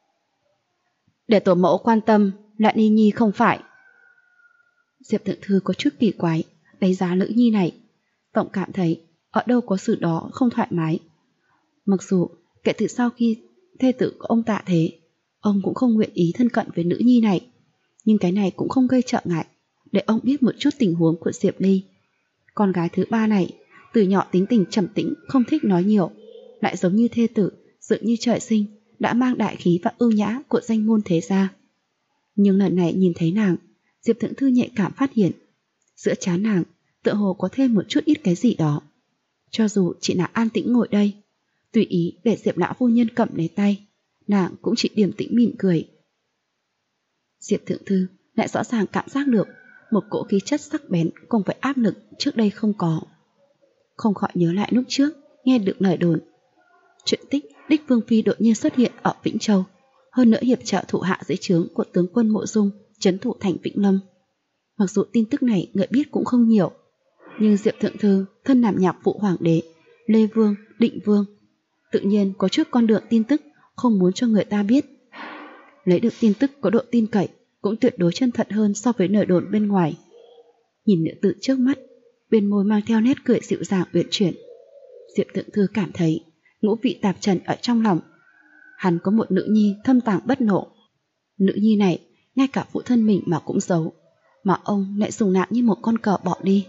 để tổ mẫu quan tâm, lại Ly nhi không phải. Diệp thượng thư có chút kỳ quái đánh giá nữ nhi này, tổng cảm thấy ở đâu có sự đó không thoải mái. Mặc dù kể từ sau khi thê tử của ông tạ thế, ông cũng không nguyện ý thân cận với nữ nhi này, nhưng cái này cũng không gây trở ngại để ông biết một chút tình huống của Diệp Ly. Con gái thứ 3 này từ nhỏ tính tình trầm tĩnh, không thích nói nhiều, lại giống như thê tử dường như trời sinh đã mang đại khí và ưu nhã của danh môn thế gia. Nhưng lần này nhìn thấy nàng, Diệp thượng thư nhạy cảm phát hiện giữa trán nàng tựa hồ có thêm một chút ít cái gì đó. Cho dù chỉ là an tĩnh ngồi đây, tùy ý để Diệp lão phu nhân cầm lấy tay, nàng cũng chỉ điềm tĩnh mỉm cười. Diệp thượng thư lại rõ ràng cảm giác được một cỗ khí chất sắc bén cùng với áp lực trước đây không có. Không khỏi nhớ lại lúc trước nghe được lời đồn chuyện tích Đích Vương phi đột nhiên xuất hiện ở Vĩnh Châu, hơn nữa hiệp trợ thủ hạ dưới trướng của tướng quân Mộ Dung trấn thủ thành Vĩnh Lâm. Mặc dù tin tức này người biết cũng không nhiều, nhưng Diệp thượng thư thân làm nhạc phụ hoàng đế Lê Vương, Định Vương, tự nhiên có chút con đường tin tức không muốn cho người ta biết. Lấy được tin tức có độ tin cậy cũng tuyệt đối chân thật hơn so với lời đồn bên ngoài. Nhìn nữ tử trước mắt, bên môi mang theo nét cười dịu dàng uyển chuyển, Diệp thượng thư cảm thấy ngũ vị tạp trần ở trong lòng. Hắn có một nữ nhi thâm tàng bất lộ. Nữ nhi này ngay cả phụ thân mình mà cũng giấu, mà ông lại dùng nạn như một con cờ bỏ đi.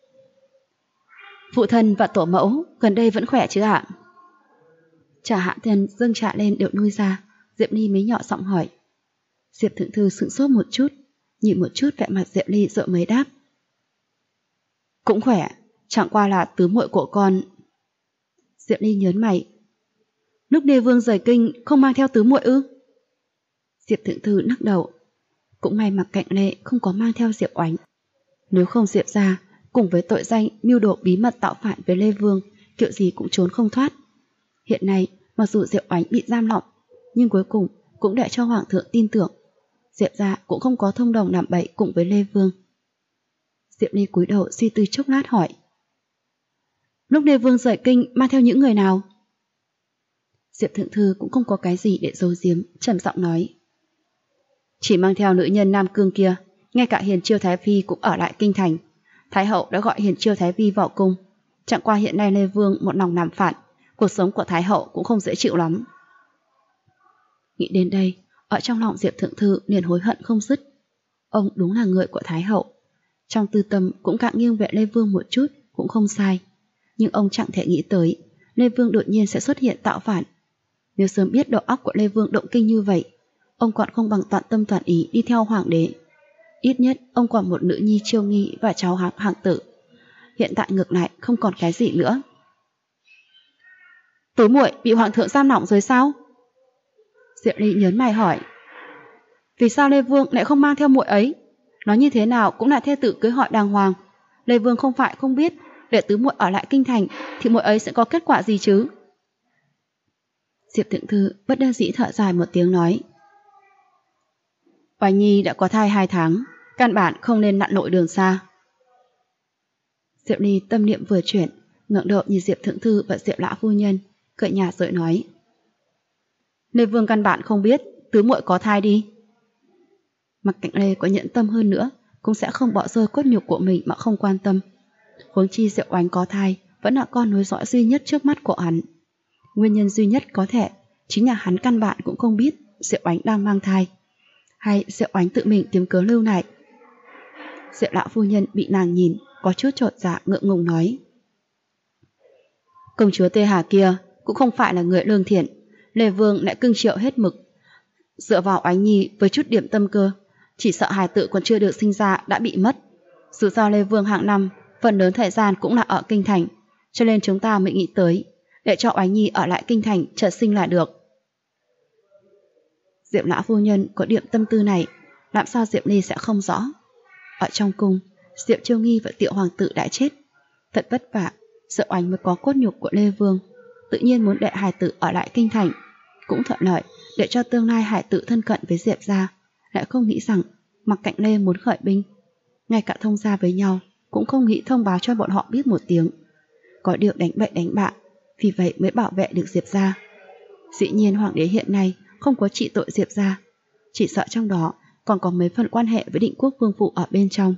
Phụ thân và tổ mẫu gần đây vẫn khỏe chứ ạ? Trà hạ thân dâng trà lên đều nuôi ra, Diệp Ly mới nhỏ giọng hỏi. Diệp thượng thư sững sốt một chút, nhìn một chút vẻ mặt Diệp Ly rồi mới đáp. Cũng khỏe, chẳng qua là tứ muội của con. Diệp Ly nhớn mày. Lúc Đê Vương rời kinh không mang theo tứ muội ư? Diệp thượng thư lắc đầu. Cũng may Mặc Cạnh Lệ không có mang theo Diệp Oánh. Nếu không Diệp ra, cùng với tội danh mưu đồ bí mật tạo phản với Lê Vương, kiểu gì cũng trốn không thoát. Hiện nay, mặc dù Diệp Oánh bị giam lỏng, nhưng cuối cùng cũng để cho Hoàng thượng tin tưởng. Diệp ra cũng không có thông đồng làm bậy cùng với Lê Vương. Diệp Ly cúi đầu suy tư chốc lát hỏi. Lúc Lê Vương rời kinh mang theo những người nào? Diệp thượng thư cũng không có cái gì để giấu giếm, trầm giọng nói. Chỉ mang theo nữ nhân Nam Cương kia, ngay cả Hiền Chiêu Thái Phi cũng ở lại kinh thành. Thái hậu đã gọi Hiền Chiêu Thái Phi vào cung. Chẳng qua hiện nay Lê Vương một lòng làm phản, cuộc sống của Thái hậu cũng không dễ chịu lắm. Nghĩ đến đây, ở trong lòng Diệp thượng thư liền hối hận không dứt. Ông đúng là người của Thái hậu, trong tư tâm cũng cạn nghiêng về Lê Vương một chút cũng không sai. Nhưng ông chẳng thể nghĩ tới Lê Vương đột nhiên sẽ xuất hiện tạo phản. Nếu sớm biết đầu óc của Lê Vương động kinh như vậy, ông còn không bằng toàn tâm toàn ý đi theo hoàng đế. Ít nhất ông còn một nữ nhi Chiêu Nghi và cháu Hạng Tử. Hiện tại ngược lại không còn cái gì nữa. Tứ muội bị hoàng thượng giam lỏng rồi sao? Diệp Ly nhớn mày hỏi. Vì sao Lê Vương lại không mang theo muội ấy? Nói như thế nào cũng là thê tử cưới họ đàng hoàng. Lê Vương không phải không biết để tứ muội ở lại kinh thành thì muội ấy sẽ có kết quả gì chứ? Diệp Thượng Thư bất đắc dĩ thở dài một tiếng nói. Oanh Nhi đã có thai 2 tháng, căn bản không nên lặn lội đường xa. Diệp Ly tâm niệm vừa chuyển, ngẩng đầu nhìn Diệp Thượng Thư và Diệp Lão phu nhân, cười nhạt rồi nói. Lê Vương căn bản không biết tứ muội có thai đi. Mặc Cạnh Lê có nhẫn tâm hơn nữa, cũng sẽ không bỏ rơi cốt nhục của mình mà không quan tâm. Huống chi Diệu Oánh có thai vẫn là con nối dõi duy nhất trước mắt của hắn. Nguyên nhân duy nhất có thể chính là hắn căn bản cũng không biết Diệu Oánh đang mang thai, hay Diệu Oánh tự mình tìm cớ lưu lại. Diệu Lão phu nhân bị nàng nhìn, có chút chột dạ ngượng ngùng nói. Công chúa Tê Hà kia cũng không phải là người lương thiện, Lê Vương lại cưng chiều hết mực. Dựa vào Oánh Nhi với chút điểm tâm cơ, chỉ sợ hài tử còn chưa được sinh ra đã bị mất. Dù sao Lê Vương hàng năm phần lớn thời gian cũng là ở kinh thành, cho nên chúng ta mới nghĩ tới để cho Oánh Nhi ở lại kinh thành chờ sinh là được. Diệp Lão phu nhân có điểm tâm tư này, làm sao Diệp Ly sẽ không rõ. Ở trong cung, Diệp Chiêu Nghi và Tiểu Hoàng tử đã chết, thật vất vả Diệu Oánh mới có cốt nhục của Lê Vương, tự nhiên muốn để hài tử ở lại kinh thành, cũng thuận lợi để cho tương lai hài tử thân cận với Diệp gia. Lại không nghĩ rằng Mặc Cạnh Lê muốn khởi binh, ngay cả thông gia với nhau cũng không nghĩ thông báo cho bọn họ biết một tiếng. Có điều đánh bậy đánh bạ, vì vậy mới bảo vệ được Diệp gia. Dĩ nhiên hoàng đế hiện nay không có trị tội Diệp gia, chỉ sợ trong đó còn có mấy phần quan hệ với Định Quốc vương phủ ở bên trong.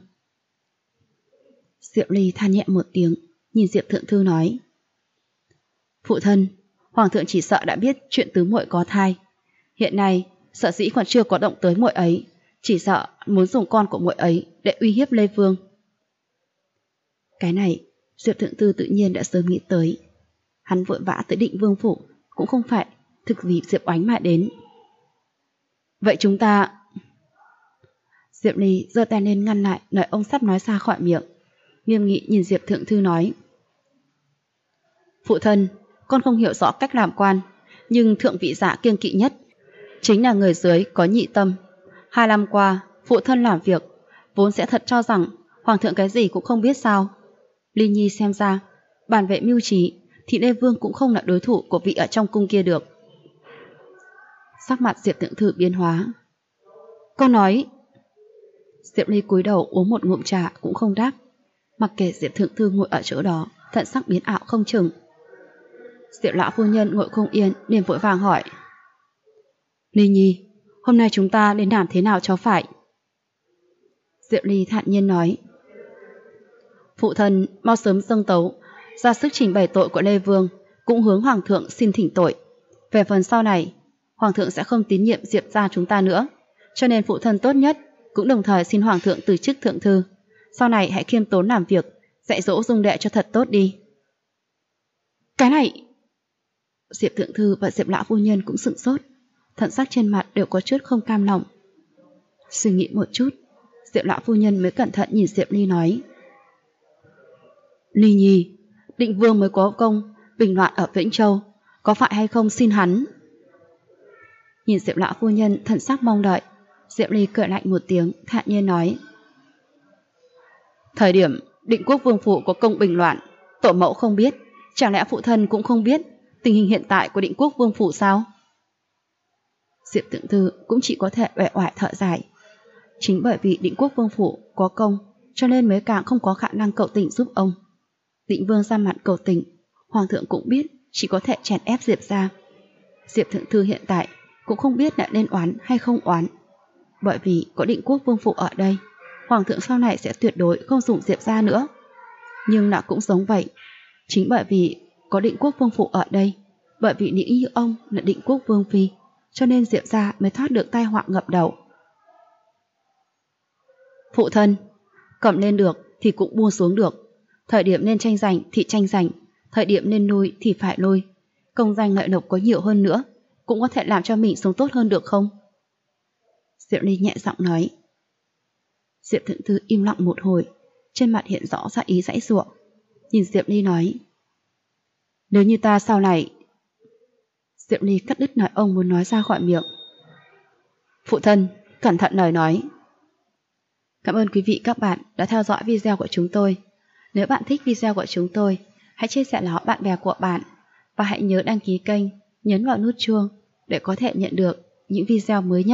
Diệp Ly than nhẹ một tiếng, nhìn Diệp Thượng Thư nói. Phụ thân, hoàng thượng chỉ sợ đã biết chuyện tứ muội có thai. Hiện nay sợ dĩ còn chưa có động tới muội ấy, chỉ sợ muốn dùng con của muội ấy để uy hiếp Lê Vương. Cái này Diệp Thượng Thư tự nhiên đã sớm nghĩ tới. Hắn vội vã tới Định Vương phủ cũng không phải thực vì Diệp Oánh mà đến. Vậy chúng ta... Diệp Ly giơ tay lên ngăn lại lời ông sắp nói ra khỏi miệng, nghiêm nghị nhìn Diệp Thượng Thư nói. Phụ thân, con không hiểu rõ cách làm quan, nhưng thượng vị giả kiêng kỵ nhất chính là người dưới có nhị tâm. 2 năm qua, phụ thân làm việc, vốn sẽ thật cho rằng hoàng thượng cái gì cũng không biết sao. Ly Nhi xem ra, bàn vệ mưu trí, thì Lê Vương cũng không là đối thủ của vị ở trong cung kia được. Sắc mặt Diệp Thượng Thư biến hóa. Con nói... Diệp Ly cúi đầu uống một ngụm trà cũng không đáp, mặc kệ Diệp Thượng Thư ngồi ở chỗ đó, thận sắc biến ảo không chừng. Diệp Lão phu nhân ngồi không yên liền vội vàng hỏi. Ly Nhi, hôm nay chúng ta nên làm thế nào cho phải? Diệp Ly thản nhiên nói. Phụ thân mau sớm dâng tấu ra sức trình bày tội của Lê Vương, cũng hướng hoàng thượng xin thỉnh tội. Về phần sau này, hoàng thượng sẽ không tín nhiệm Diệp gia chúng ta nữa, cho nên phụ thân tốt nhất cũng đồng thời xin hoàng thượng từ chức thượng thư. Sau này hãy khiêm tốn làm việc, dạy dỗ dung đệ cho thật tốt đi. Cái này... Diệp Thượng Thư và Diệp Lão phu nhân cũng sửng sốt, thần sắc trên mặt đều có chút không cam lòng. Suy nghĩ một chút, Diệp Lão phu nhân mới cẩn thận nhìn Diệp Ly nói. Ly Nhi, Định Vương mới có công bình loạn ở Vĩnh Châu, có phải hay không xin hắn? Nhìn Diệp Lão phu nhân thần sắc mong đợi, Diệp Ly cười lạnh một tiếng, thản nhiên nói. Thời điểm Định Quốc vương phủ có công bình loạn, tổ mẫu không biết, chẳng lẽ phụ thân cũng không biết tình hình hiện tại của Định Quốc vương phủ sao? Diệp Thượng Thư cũng chỉ có thể uể oải thở dài. Chính bởi vì Định Quốc vương phủ có công, cho nên mới càng không có khả năng cầu tình giúp ông. Định Vương ra mặt cầu tình, hoàng thượng cũng biết chỉ có thể chèn ép Diệp gia. Diệp Thượng Thư hiện tại cũng không biết là nên oán hay không oán. Bởi vì có Định Quốc vương phủ ở đây, hoàng thượng sau này sẽ tuyệt đối không dùng Diệp gia nữa. Nhưng nó cũng giống vậy, chính bởi vì có Định Quốc vương phủ ở đây, bởi vì nghĩ như ông là Định Quốc vương phi, cho nên Diệp gia mới thoát được tai họa ngập đầu. Phụ thân, cầm lên được thì cũng buông xuống được, thời điểm nên tranh giành thì tranh giành, thời điểm nên nuôi thì phải nuôi. Công danh lợi lộc có nhiều hơn nữa, cũng có thể làm cho mình sống tốt hơn được không? Diệu Ly nhẹ giọng nói. Diệp Thượng Thư im lặng một hồi, trên mặt hiện rõ ra ý giãy giụa. Nhìn Diệp Ly nói. Nếu như ta sau này... Diệp Ly cắt đứt nói ông muốn nói ra khỏi miệng. Phụ thân, cẩn thận lời nói. Cảm ơn quý vị các bạn đã theo dõi video của chúng tôi. Nếu bạn thích video của chúng tôi, hãy chia sẻ nó bạn bè của bạn và hãy nhớ đăng ký kênh, nhấn vào nút chuông để có thể nhận được những video mới nhất.